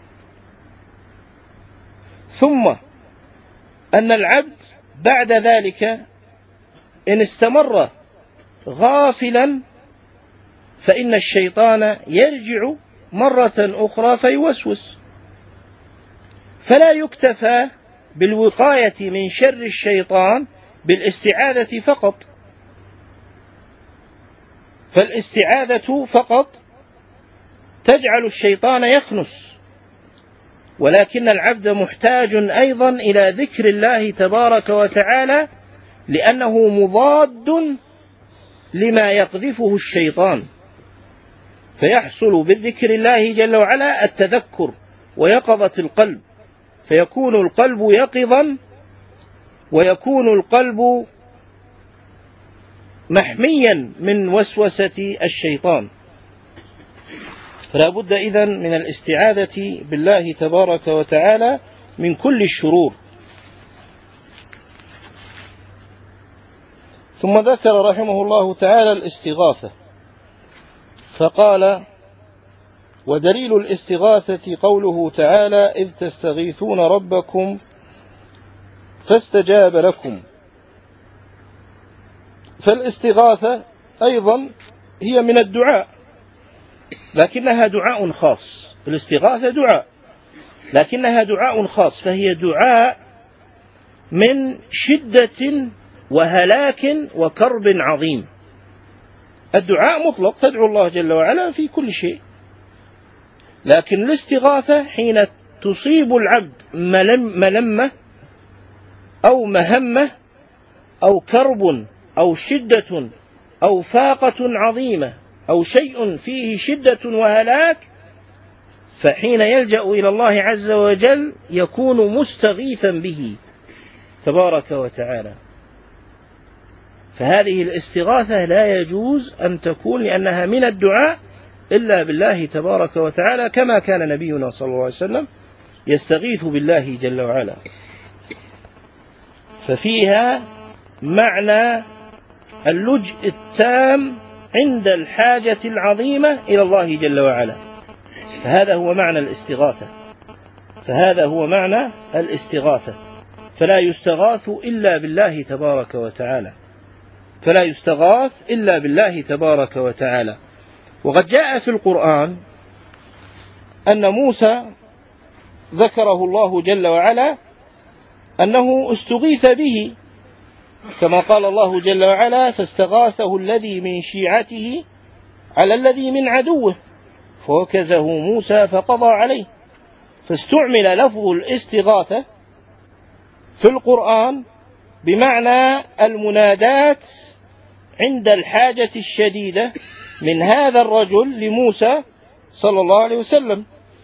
ثم أن العبد بعد ذلك إن استمر غافلا فإن الشيطان يرجع مرة أخرى فيوسوس، فلا يكتفى بالوقاية من شر الشيطان بالاستعاذة فقط، فالاستعاذة فقط تجعل الشيطان يخنس، ولكن العبد محتاج أيضا إلى ذكر الله تبارك وتعالى، لأنه مضاد لما يقذفه الشيطان، فيحصل بالذكر الله جل وعلا التذكر ويقظة القلب، فيكون القلب يقظا ويكون القلب محميا من وسوسة الشيطان. فلا بد إذن من الاستعاذة بالله تبارك وتعالى من كل الشرور. ثم ذكر رحمه الله تعالى الاستغاثة فقال: ودليل الاستغاثة قوله تعالى: إذ تستغيثون ربكم فاستجاب لكم. فالاستغاثة أيضا هي من الدعاء، لكنها دعاء خاص. الاستغاثة دعاء لكنها دعاء خاص، فهي دعاء من شدة وهلاك وكرب عظيم. الدعاء مطلق، تدعو الله جل وعلا في كل شيء، لكن الاستغاثة حين تصيب العبد ملمة أو مهمة أو كرب أو شدة أو فاقة عظيمة أو شيء فيه شدة وهلاك، فحين يلجأ إلى الله عز وجل يكون مستغيثا به تبارك وتعالى. فهذه الاستغاثة لا يجوز أن تكون لأنها من الدعاء إلا بالله تبارك وتعالى، كما كان نبينا صلى الله عليه وسلم يستغيث بالله جل وعلا. ففيها معنى اللجء التام عند الحاجة العظيمة إلى الله جل وعلا، فهذا هو معنى الاستغاثة فهذا هو معنى الاستغاثة فلا يستغاث إلا بالله تبارك وتعالى فلا يستغاث إلا بالله تبارك وتعالى. وقد جاء في القرآن أن موسى ذكره الله جل وعلا أنه استغيث به، كما قال الله جل وعلا: فاستغاثه الذي من شيعته على الذي من عدوه فوكزه موسى فقضى عليه. فاستعمل لفظ الاستغاثة في القرآن بمعنى المنادات عند الحاجة الشديدة من هذا الرجل لموسى صلى الله عليه وسلم.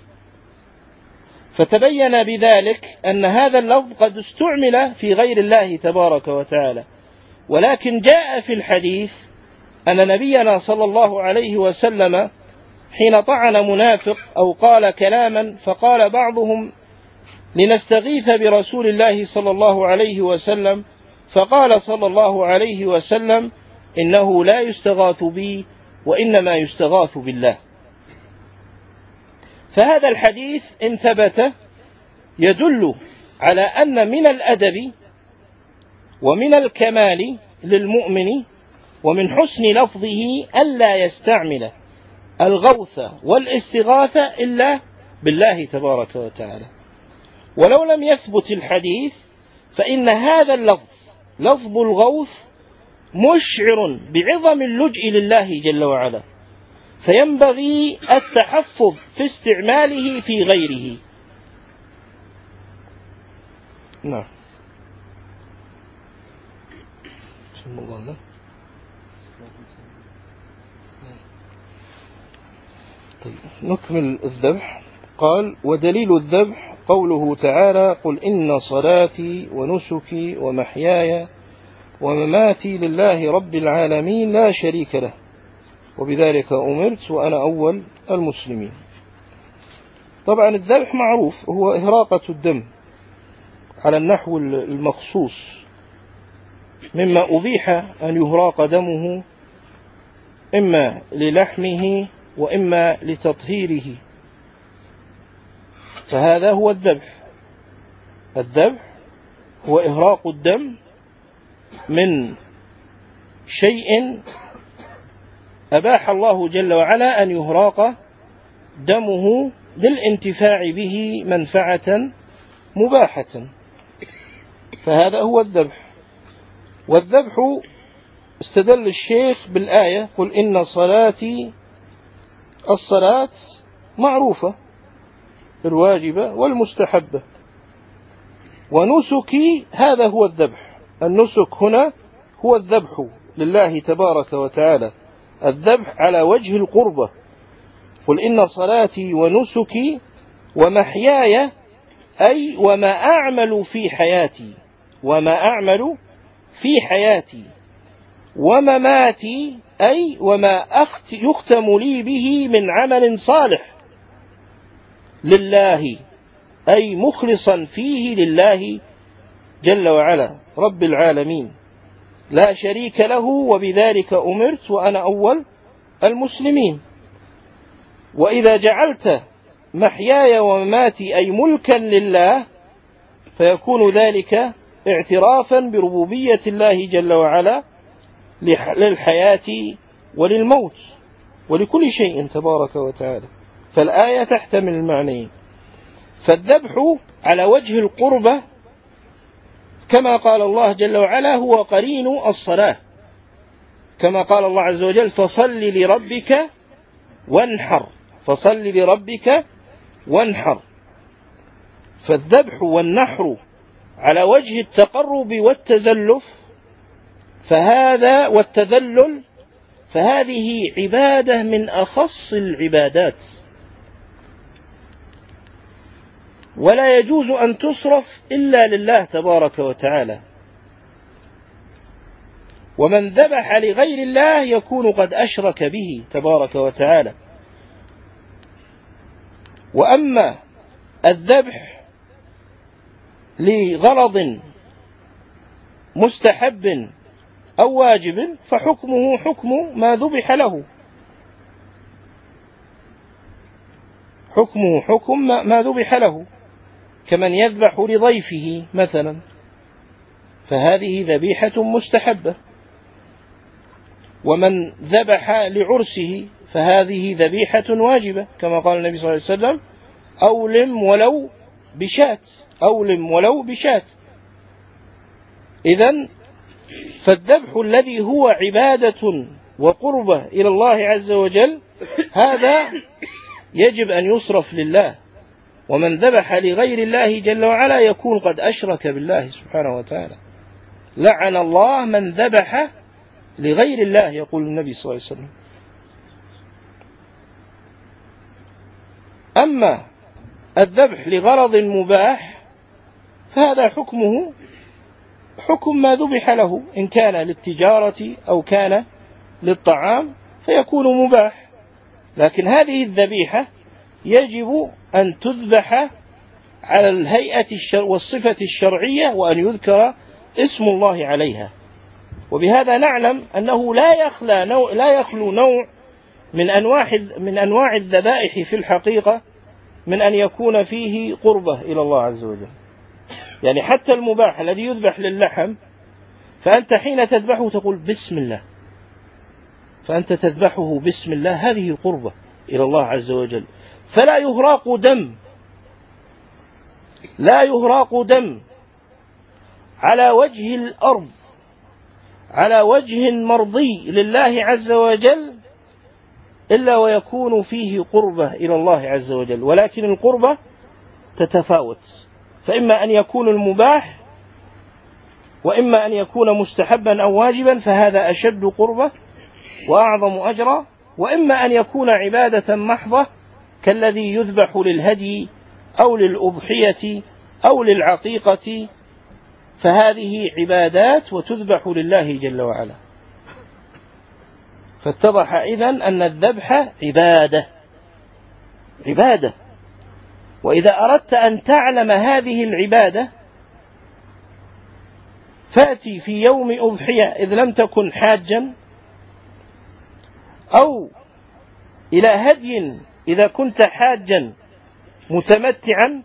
فتبين بذلك أن هذا اللفظ قد استعمل في غير الله تبارك وتعالى، ولكن جاء في الحديث أن نبينا صلى الله عليه وسلم حين طعن منافق أو قال كلاما فقال بعضهم: لنستغيث برسول الله صلى الله عليه وسلم، فقال صلى الله عليه وسلم: إنه لا يستغاث بي وإنما يستغاث بالله. فهذا الحديث إن ثبت يدل على أن من الأدب ومن الكمال للمؤمن ومن حسن لفظه ألا يستعمل الغوث والاستغاثة إلا بالله تبارك وتعالى. ولو لم يثبت الحديث فإن هذا اللفظ لفظ الغوث مشعر بعظم اللجء لله جل وعلا، فينبغي التحفظ في استعماله في غيره. نعم. طيب نكمل الذبح. قال: ودليل الذبح قوله تعالى: قل إن صلاتي ونسكي ومحياي ومماتي لله رب العالمين لا شريك له وبذلك أمرت وأنا أول المسلمين. طبعا الذبح معروف هو إهراقة الدم على النحو المخصوص، مما أبيح أن يهراق دمه إما للحمه وإما لتطهيره، فهذا هو الذبح. الذبح هو إهراق الدم من شيء أباح الله جل وعلا أن يهراق دمه للانتفاع به منفعة مباحة، فهذا هو الذبح. والذبح استدل الشيخ بالآية: قل إن صلاتي، الصلاة معروفة الواجبة والمستحبة، ونسكي هذا هو الذبح. النسك هنا هو الذبح لله تبارك وتعالى، الذبح على وجه القربة. قل إن صلاتي ونسكي ومحياي، أي وما أعمل في حياتي وما أعمل في حياتي ومماتي، أي وما يختم لي به من عمل صالح لله، أي مخلصا فيه لله جل وعلا رب العالمين لا شريك له وبذلك أمرت وأنا أول المسلمين. وإذا جعلت محياي ومماتي أي ملكا لله فيكون ذلك اعترافا بربوبية الله جل وعلا للحياة وللموت ولكل شيء تبارك وتعالى. فالآية تحتمل المعنيين. فالذبح على وجه القربة كما قال الله جل وعلا هو قرين الصلاة، كما قال الله عز وجل: فصل لربك وانحر فصل لربك وانحر. فالذبح والنحر على وجه التقرب والتزلف فهذا والتذلل، فهذه عبادة من أخص العبادات، ولا يجوز أن تصرف إلا لله تبارك وتعالى. ومن ذبح لغير الله يكون قد أشرك به تبارك وتعالى. وأما الذبح لغرض مستحب أو واجب فحكمه حكم ما ذبح له، حكمه حكم ما ذبح له، كمن يذبح لضيفه مثلا فهذه ذبيحة مستحبة، ومن ذبح لعرسه فهذه ذبيحة واجبة، كما قال النبي صلى الله عليه وسلم: أولم ولو بشاة، أولم ولو بشاة. إذن فالذبح الذي هو عبادة وقربة إلى الله عز وجل هذا يجب أن يصرف لله، ومن ذبح لغير الله جل وعلا يكون قد أشرك بالله سبحانه وتعالى. لعن الله من ذبح لغير الله، يقول النبي صلى الله عليه وسلم. أما الذبح لغرض مباح فهذا حكمه حكم ما ذبح له، إن كان للتجارة أو كان للطعام فيكون مباح. لكن هذه الذبيحة يجب أن تذبح على الهيئة والصفة الشرعية، وأن يذكر اسم الله عليها. وبهذا نعلم أنه لا يخلى نوع لا يخلو نوع من أنواع من أنواع الذبائح في الحقيقة من أن يكون فيه قربة إلى الله عز وجل. يعني حتى المباح الذي يذبح للحم فأنت حين تذبحه تقول بسم الله، فأنت تذبحه بسم الله، هذه قربة إلى الله عز وجل. فلا يهراق دم، لا يهراق دم على وجه الأرض على وجه مرضي لله عز وجل إلا ويكون فيه قربة إلى الله عز وجل. ولكن القربة تتفاوت، فإما أن يكون المباح وإما أن يكون مستحبا أو واجبا، فهذا أشد قربة وأعظم أجرا، وإما أن يكون عبادة محضة كالذي يذبح للهدي أو للأضحية أو للعقيقة، فهذه عبادات وتذبح لله جل وعلا. فاتضح إذن أن الذبح عبادة عبادة وإذا أردت أن تعلم هذه العبادة فأتي في يوم أضحية إذ لم تكن حاجا، أو إلى هدي إذا كنت حاجا متمتعا،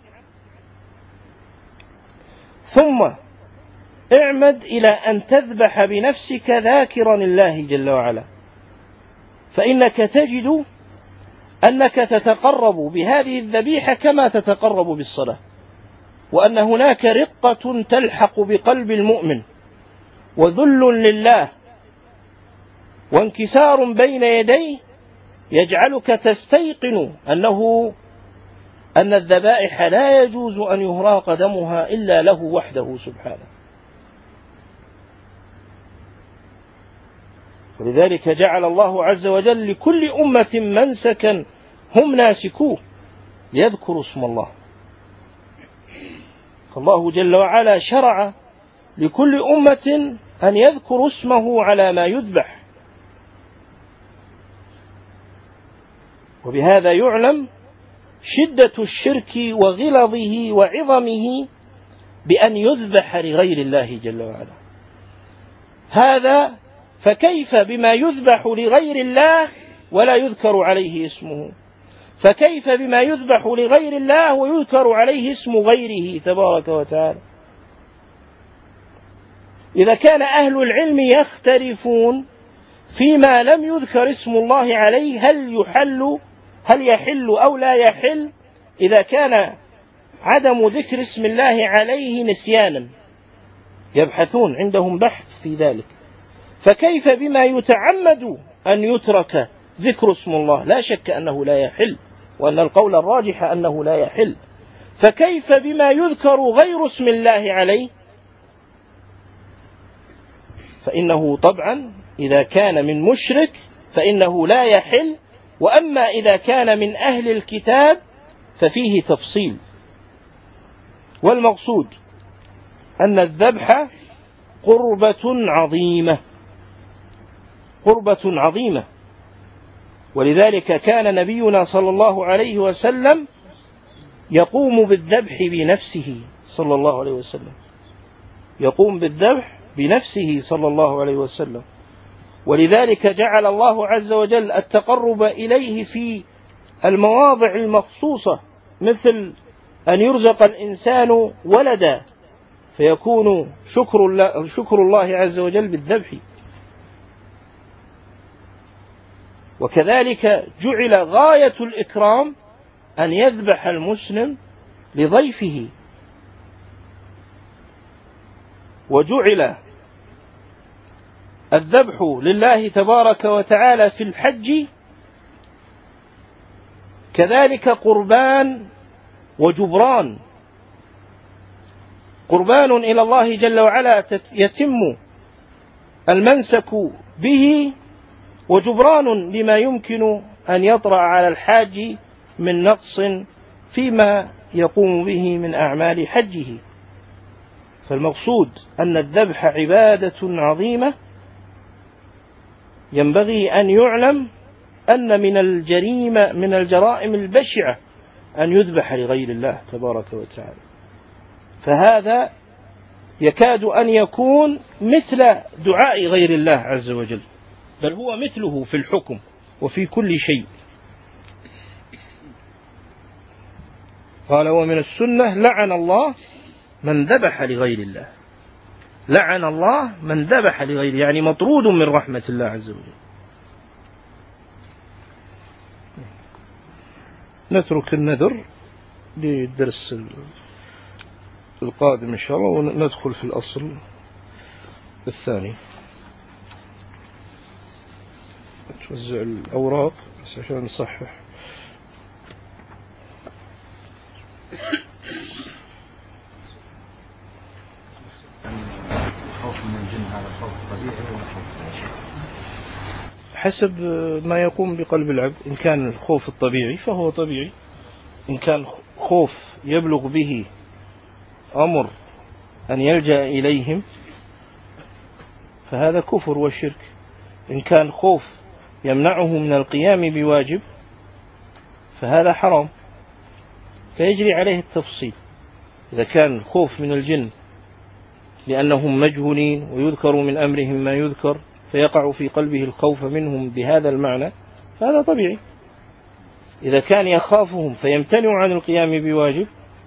ثم اعمد إلى أن تذبح بنفسك ذاكرا الله جل وعلا، فإنك تجد أنك تتقرب بهذه الذبيحة كما تتقرب بالصلاة، وأن هناك رقة تلحق بقلب المؤمن وذل لله وانكسار بين يديه يجعلك تستيقن أنه أن الذبائح لا يجوز أن يهراق دمها إلا له وحده سبحانه. ولذلك جعل الله عز وجل لكل أمة منسكا هم ناسكوه ليذكروا اسم الله. الله جل وعلا شرع لكل أمة أن يذكروا اسمه على ما يذبح، وبهذا يعلم شدة الشرك وغلظه وعظمه بأن يذبح لغير الله جل وعلا. هذا فكيف بما يذبح لغير الله ولا يذكر عليه اسمه؟ فكيف بما يذبح لغير الله ويذكر عليه اسم غيره تبارك وتعالى؟ إذا كان أهل العلم يختلفون فيما لم يذكر اسم الله عليه هل يحل هل يحل أو لا يحل، إذا كان عدم ذكر اسم الله عليه نسيانا، يبحثون عندهم بحث في ذلك. فكيف بما يتعمد أن يترك ذكر اسم الله؟ لا شك أنه لا يحل، وأن القول الراجح أنه لا يحل. فكيف بما يذكر غير اسم الله عليه؟ فإنه طبعا إذا كان من مشرك فإنه لا يحل. وأما إذا كان من أهل الكتاب ففيه تفصيل. والمقصود أن الذبح قربة عظيمة، قربة عظيمة. ولذلك كان نبينا صلى الله عليه وسلم يقوم بالذبح بنفسه صلى الله عليه وسلم، يقوم بالذبح بنفسه صلى الله عليه وسلم. ولذلك جعل الله عز وجل التقرب إليه في المواضع المخصوصة، مثل أن يرزق الإنسان ولدا فيكون شكر الله, شكر الله عز وجل بالذبح. وكذلك جعل غاية الإكرام أن يذبح المسلم لضيفه، وجعل الذبح لله تبارك وتعالى في الحج كذلك قربان وجبران، قربان إلى الله جل وعلا يتم المنسك به، وجبران لما يمكن أن يطرأ على الحاج من نقص فيما يقوم به من أعمال حجه. فالمقصود أن الذبح عبادة عظيمة ينبغي أن يعلم أن من الجريمة من الجرائم البشعة أن يذبح لغير الله تبارك وتعالى. فهذا يكاد أن يكون مثل دعاء غير الله عز وجل، بل هو مثله في الحكم وفي كل شيء. قال: ومن السنة لعن الله من ذبح لغير الله. لعن الله من ذبح لغير، يعني مطرود من رحمة الله عز وجل. نترك النذر للدرس القادم إن شاء الله، وندخل في الأصل الثاني. توزع الأوراق عشان نصحح. الخوف من الجن هذا خوف طبيعي ولا خوف؟ حسب ما يقوم بقلب العبد. إن كان الخوف الطبيعي فهو طبيعي، إن كان خوف يبلغ به أمر أن يلجأ إليهم فهذا كفر وشرك. إن كان خوف يمنعه من القيام بواجب فهذا حرام، فيجري عليه التفصيل. إذا كان خوف من الجن لأنهم مجهولين ويذكر من أمرهم ما يذكر فيقع في قلبه الخوف منهم بهذا المعنى فهذا طبيعي. إذا كان يخافهم فيمتنع عن القيام بواجب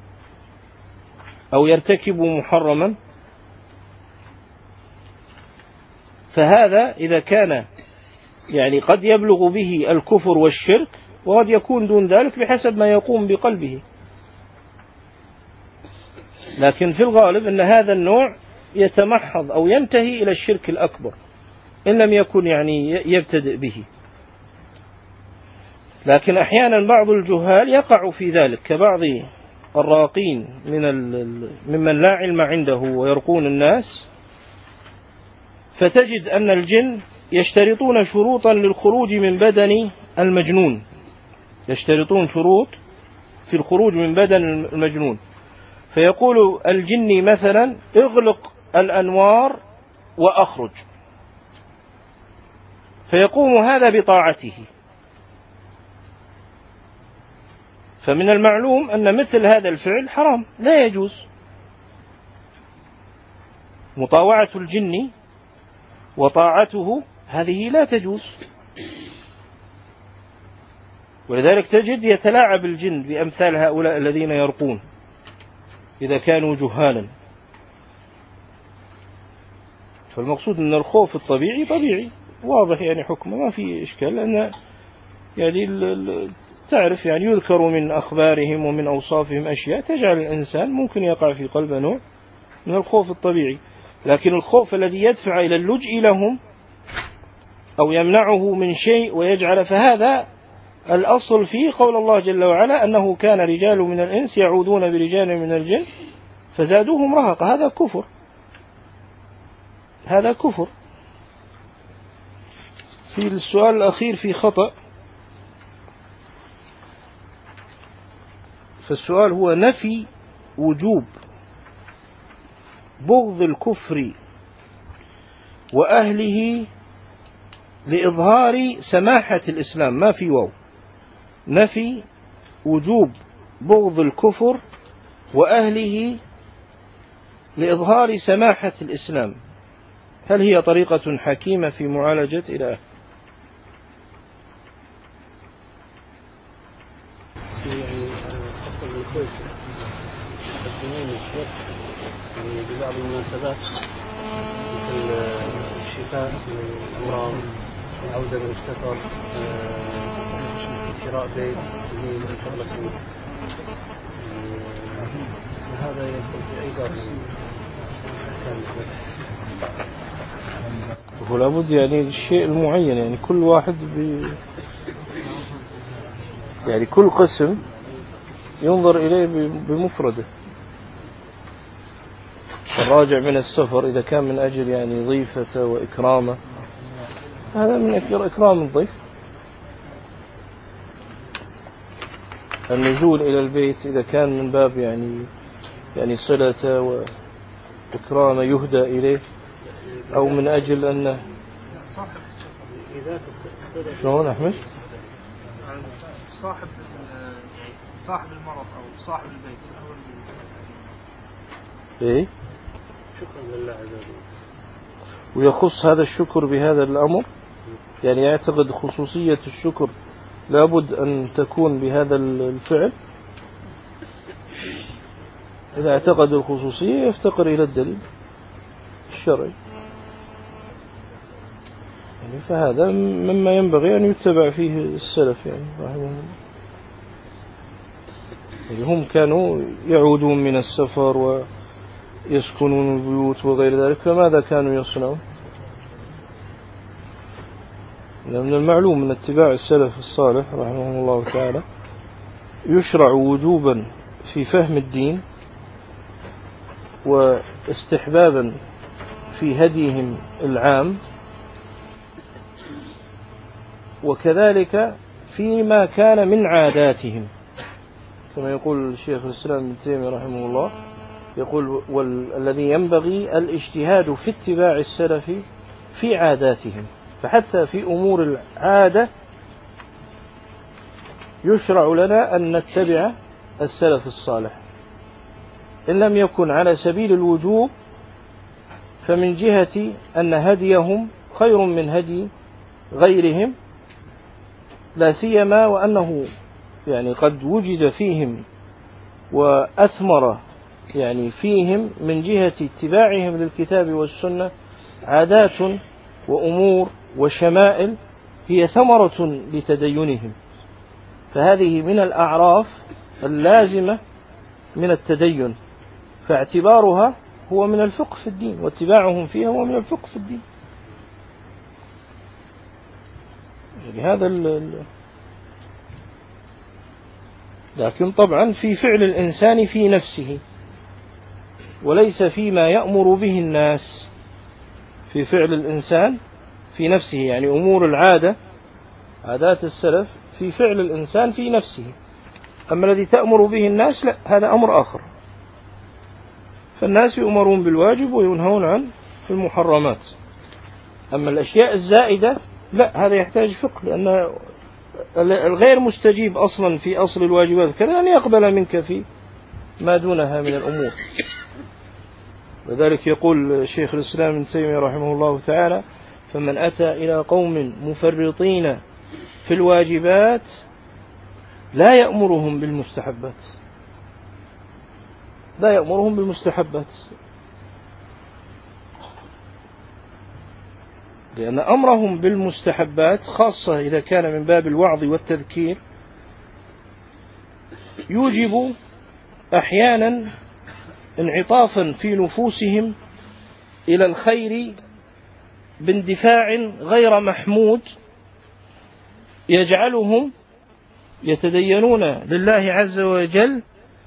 أو يرتكب محرما فهذا إذا كان يعني قد يبلغ به الكفر والشرك، وقد يكون دون ذلك بحسب ما يقوم بقلبه. لكن في الغالب أن هذا النوع يتمحض أو ينتهي إلى الشرك الأكبر إن لم يكن يعني يبتدئ به. لكن أحيانا بعض الجهال يقع في ذلك، كبعض الراقين من ممن لا علم عنده ويرقون الناس، فتجد أن الجن يشترطون شروطا للخروج من بدن المجنون، يشترطون شروط في الخروج من بدن المجنون. فيقول الجن مثلا: اغلق الأنوار وأخرج، فيقوم هذا بطاعته. فمن المعلوم أن مثل هذا الفعل حرام لا يجوز. مطاوعة الجن وطاعته هذه لا تجوز. ولذلك تجد يتلاعب الجن بأمثال هؤلاء الذين يرقون إذا كانوا جهالا. فالمقصود أن الخوف الطبيعي طبيعي واضح، يعني حكمه ما في إشكال، لأن يعني تعرف يعني يذكر من أخبارهم ومن أوصافهم أشياء تجعل الإنسان ممكن يقع في قلبه نوع من الخوف الطبيعي. لكن الخوف الذي يدفع إلى اللجء لهم أو يمنعه من شيء ويجعل، فهذا الأصل فيه قول الله جل وعلا أنه كان رجال من الإنس يعوذون برجال من الجن فزادوهم رهقا. هذا كفر، هذا كفر. في السؤال الأخير في خطأ. فالسؤال هو نفي وجوب بغض الكفر وأهله لإظهار سماحة الإسلام، ما في واو. نفي وجوب بغض الكفر وأهله لإظهار سماحة الإسلام، هل هي طريقة حكيمة في معالجة إله؟ يعني حصل الكويت يقدمون الشرك يعني ببعض المناسبات مثل الشفاء من الأمراض، العودة من السفر، شراء بيت من قبل سنة، وهذا يدخل في أي باب هو لابد يعني الشيء المعين، يعني كل واحد ب... يعني كل قسم ينظر إليه بمفرده. الراجع من السفر إذا كان من أجل يعني ضيفته وإكرامه، هذا من إكرام الضيف. النزول إلى البيت إذا كان من باب يعني يعني صلته وإكرامه يهدى إليه، أو من أجل أنه شلون أحمد صاحب صاحب المرض أو صاحب البيت إيه؟ شكرا لله عز وجل. ويخص هذا الشكر بهذا الأمر، يعني يعتقد خصوصية الشكر لابد أن تكون بهذا الفعل. إذا اعتقد الخصوصية يفتقر إلى الدليل الشرعي، يعني فهذا مما ينبغي أن يتبع فيه السلف يعني رحمه الله. يعني هم كانوا يعودون من السفر ويسكنون البيوت وغير ذلك، فماذا كانوا يصنعون؟ من المعلوم من اتباع السلف الصالح رحمه الله تعالى يشرع وجوبا في فهم الدين واستحبابا في هديهم العام، وكذلك فيما كان من عاداتهم، كما يقول الشيخ الإسلام ابن تيمية رحمه الله، يقول والذي ينبغي الاجتهاد في اتباع السلف في عاداتهم، فحتى في أمور العادة يشرع لنا أن نتبع السلف الصالح، إن لم يكن على سبيل الوجوب فمن جهة أن هديهم خير من هدي غيرهم، لا سيما وأنه يعني قد وجد فيهم وأثمر يعني فيهم من جهة اتباعهم للكتاب والسنة عادات وأمور وشمائل هي ثمرة لتدينهم، فهذه من الأعراف اللازمة من التدين، فاعتبارها هو من الفقه في الدين، واتباعهم فيها هو من الفقه في الدين. هذا ال... لكن طبعا في فعل الإنسان في نفسه وليس فيما يأمر به الناس، في فعل الإنسان في نفسه، يعني أمور العادة عادات السلف في فعل الإنسان في نفسه، أما الذي تأمر به الناس لا، هذا أمر آخر. فالناس يؤمرون بالواجب وينهون عن المحرمات، أما الأشياء الزائدة لا، هذا يحتاج فقه، لأن الغير مستجيب أصلا في أصل الواجبات كذا أن يقبل منك في ما دونها من الأمور. وذلك يقول شيخ الإسلام ابن تيمية رحمه الله تعالى: فمن أتى إلى قوم مفرطين في الواجبات لا يأمرهم بالمستحبات، لا يأمرهم بالمستحبات، لأن أمرهم بالمستحبات خاصة إذا كان من باب الوعظ والتذكير يوجب أحيانا انعطافا في نفوسهم إلى الخير باندفاع غير محمود يجعلهم يتدينون لله عز وجل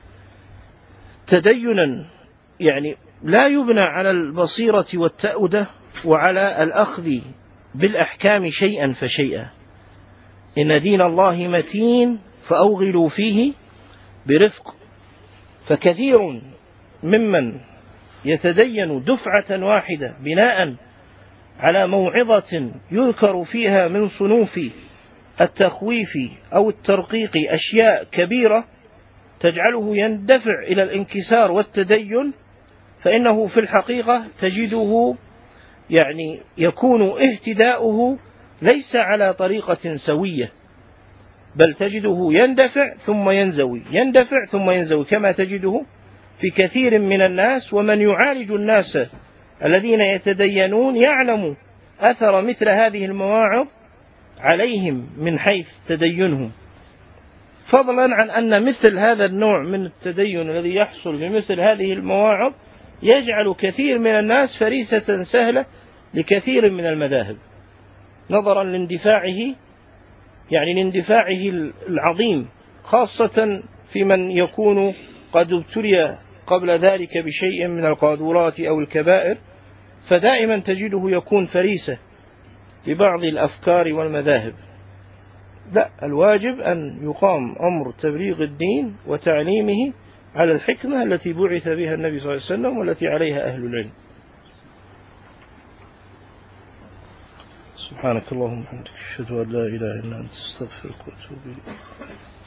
تدينا يعني لا يبنى على البصيرة والتأودة وعلى الأخذ بالأحكام شيئا فشيئا. إن دين الله متين فأوغلوا فيه برفق. فكثير ممن يتدين دفعة واحدة بناء على موعظة يذكر فيها من صنوف التخويف أو الترقيق أشياء كبيرة تجعله يندفع إلى الانكسار والتدين، فإنه في الحقيقة تجده يعني يكون اهتداؤه ليس على طريقة سوية، بل تجده يندفع ثم ينزوي، يندفع ثم ينزوي، كما تجده في كثير من الناس. ومن يعالج الناس الذين يتدينون يعلم أثر مثل هذه المواعظ عليهم من حيث تدينهم، فضلا عن أن مثل هذا النوع من التدين الذي يحصل بمثل هذه المواعظ يجعل كثير من الناس فريسة سهلة لكثير من المذاهب، نظرا لاندفاعه يعني لاندفاعه العظيم، خاصة في من يكون قد ابتلي قبل ذلك بشيء من القاذورات أو الكبائر، فدائما تجده يكون فريسة لبعض الأفكار والمذاهب. لا، الواجب أن يقام أمر تبليغ الدين وتعليمه على الحكمة التي بعث بها النبي صلى الله عليه وسلم والتي عليها أهل العلم. سبحانك اللهم وبحمدك أشهد أن لا إله إلا أنت أستغفرك وأتوب إليك.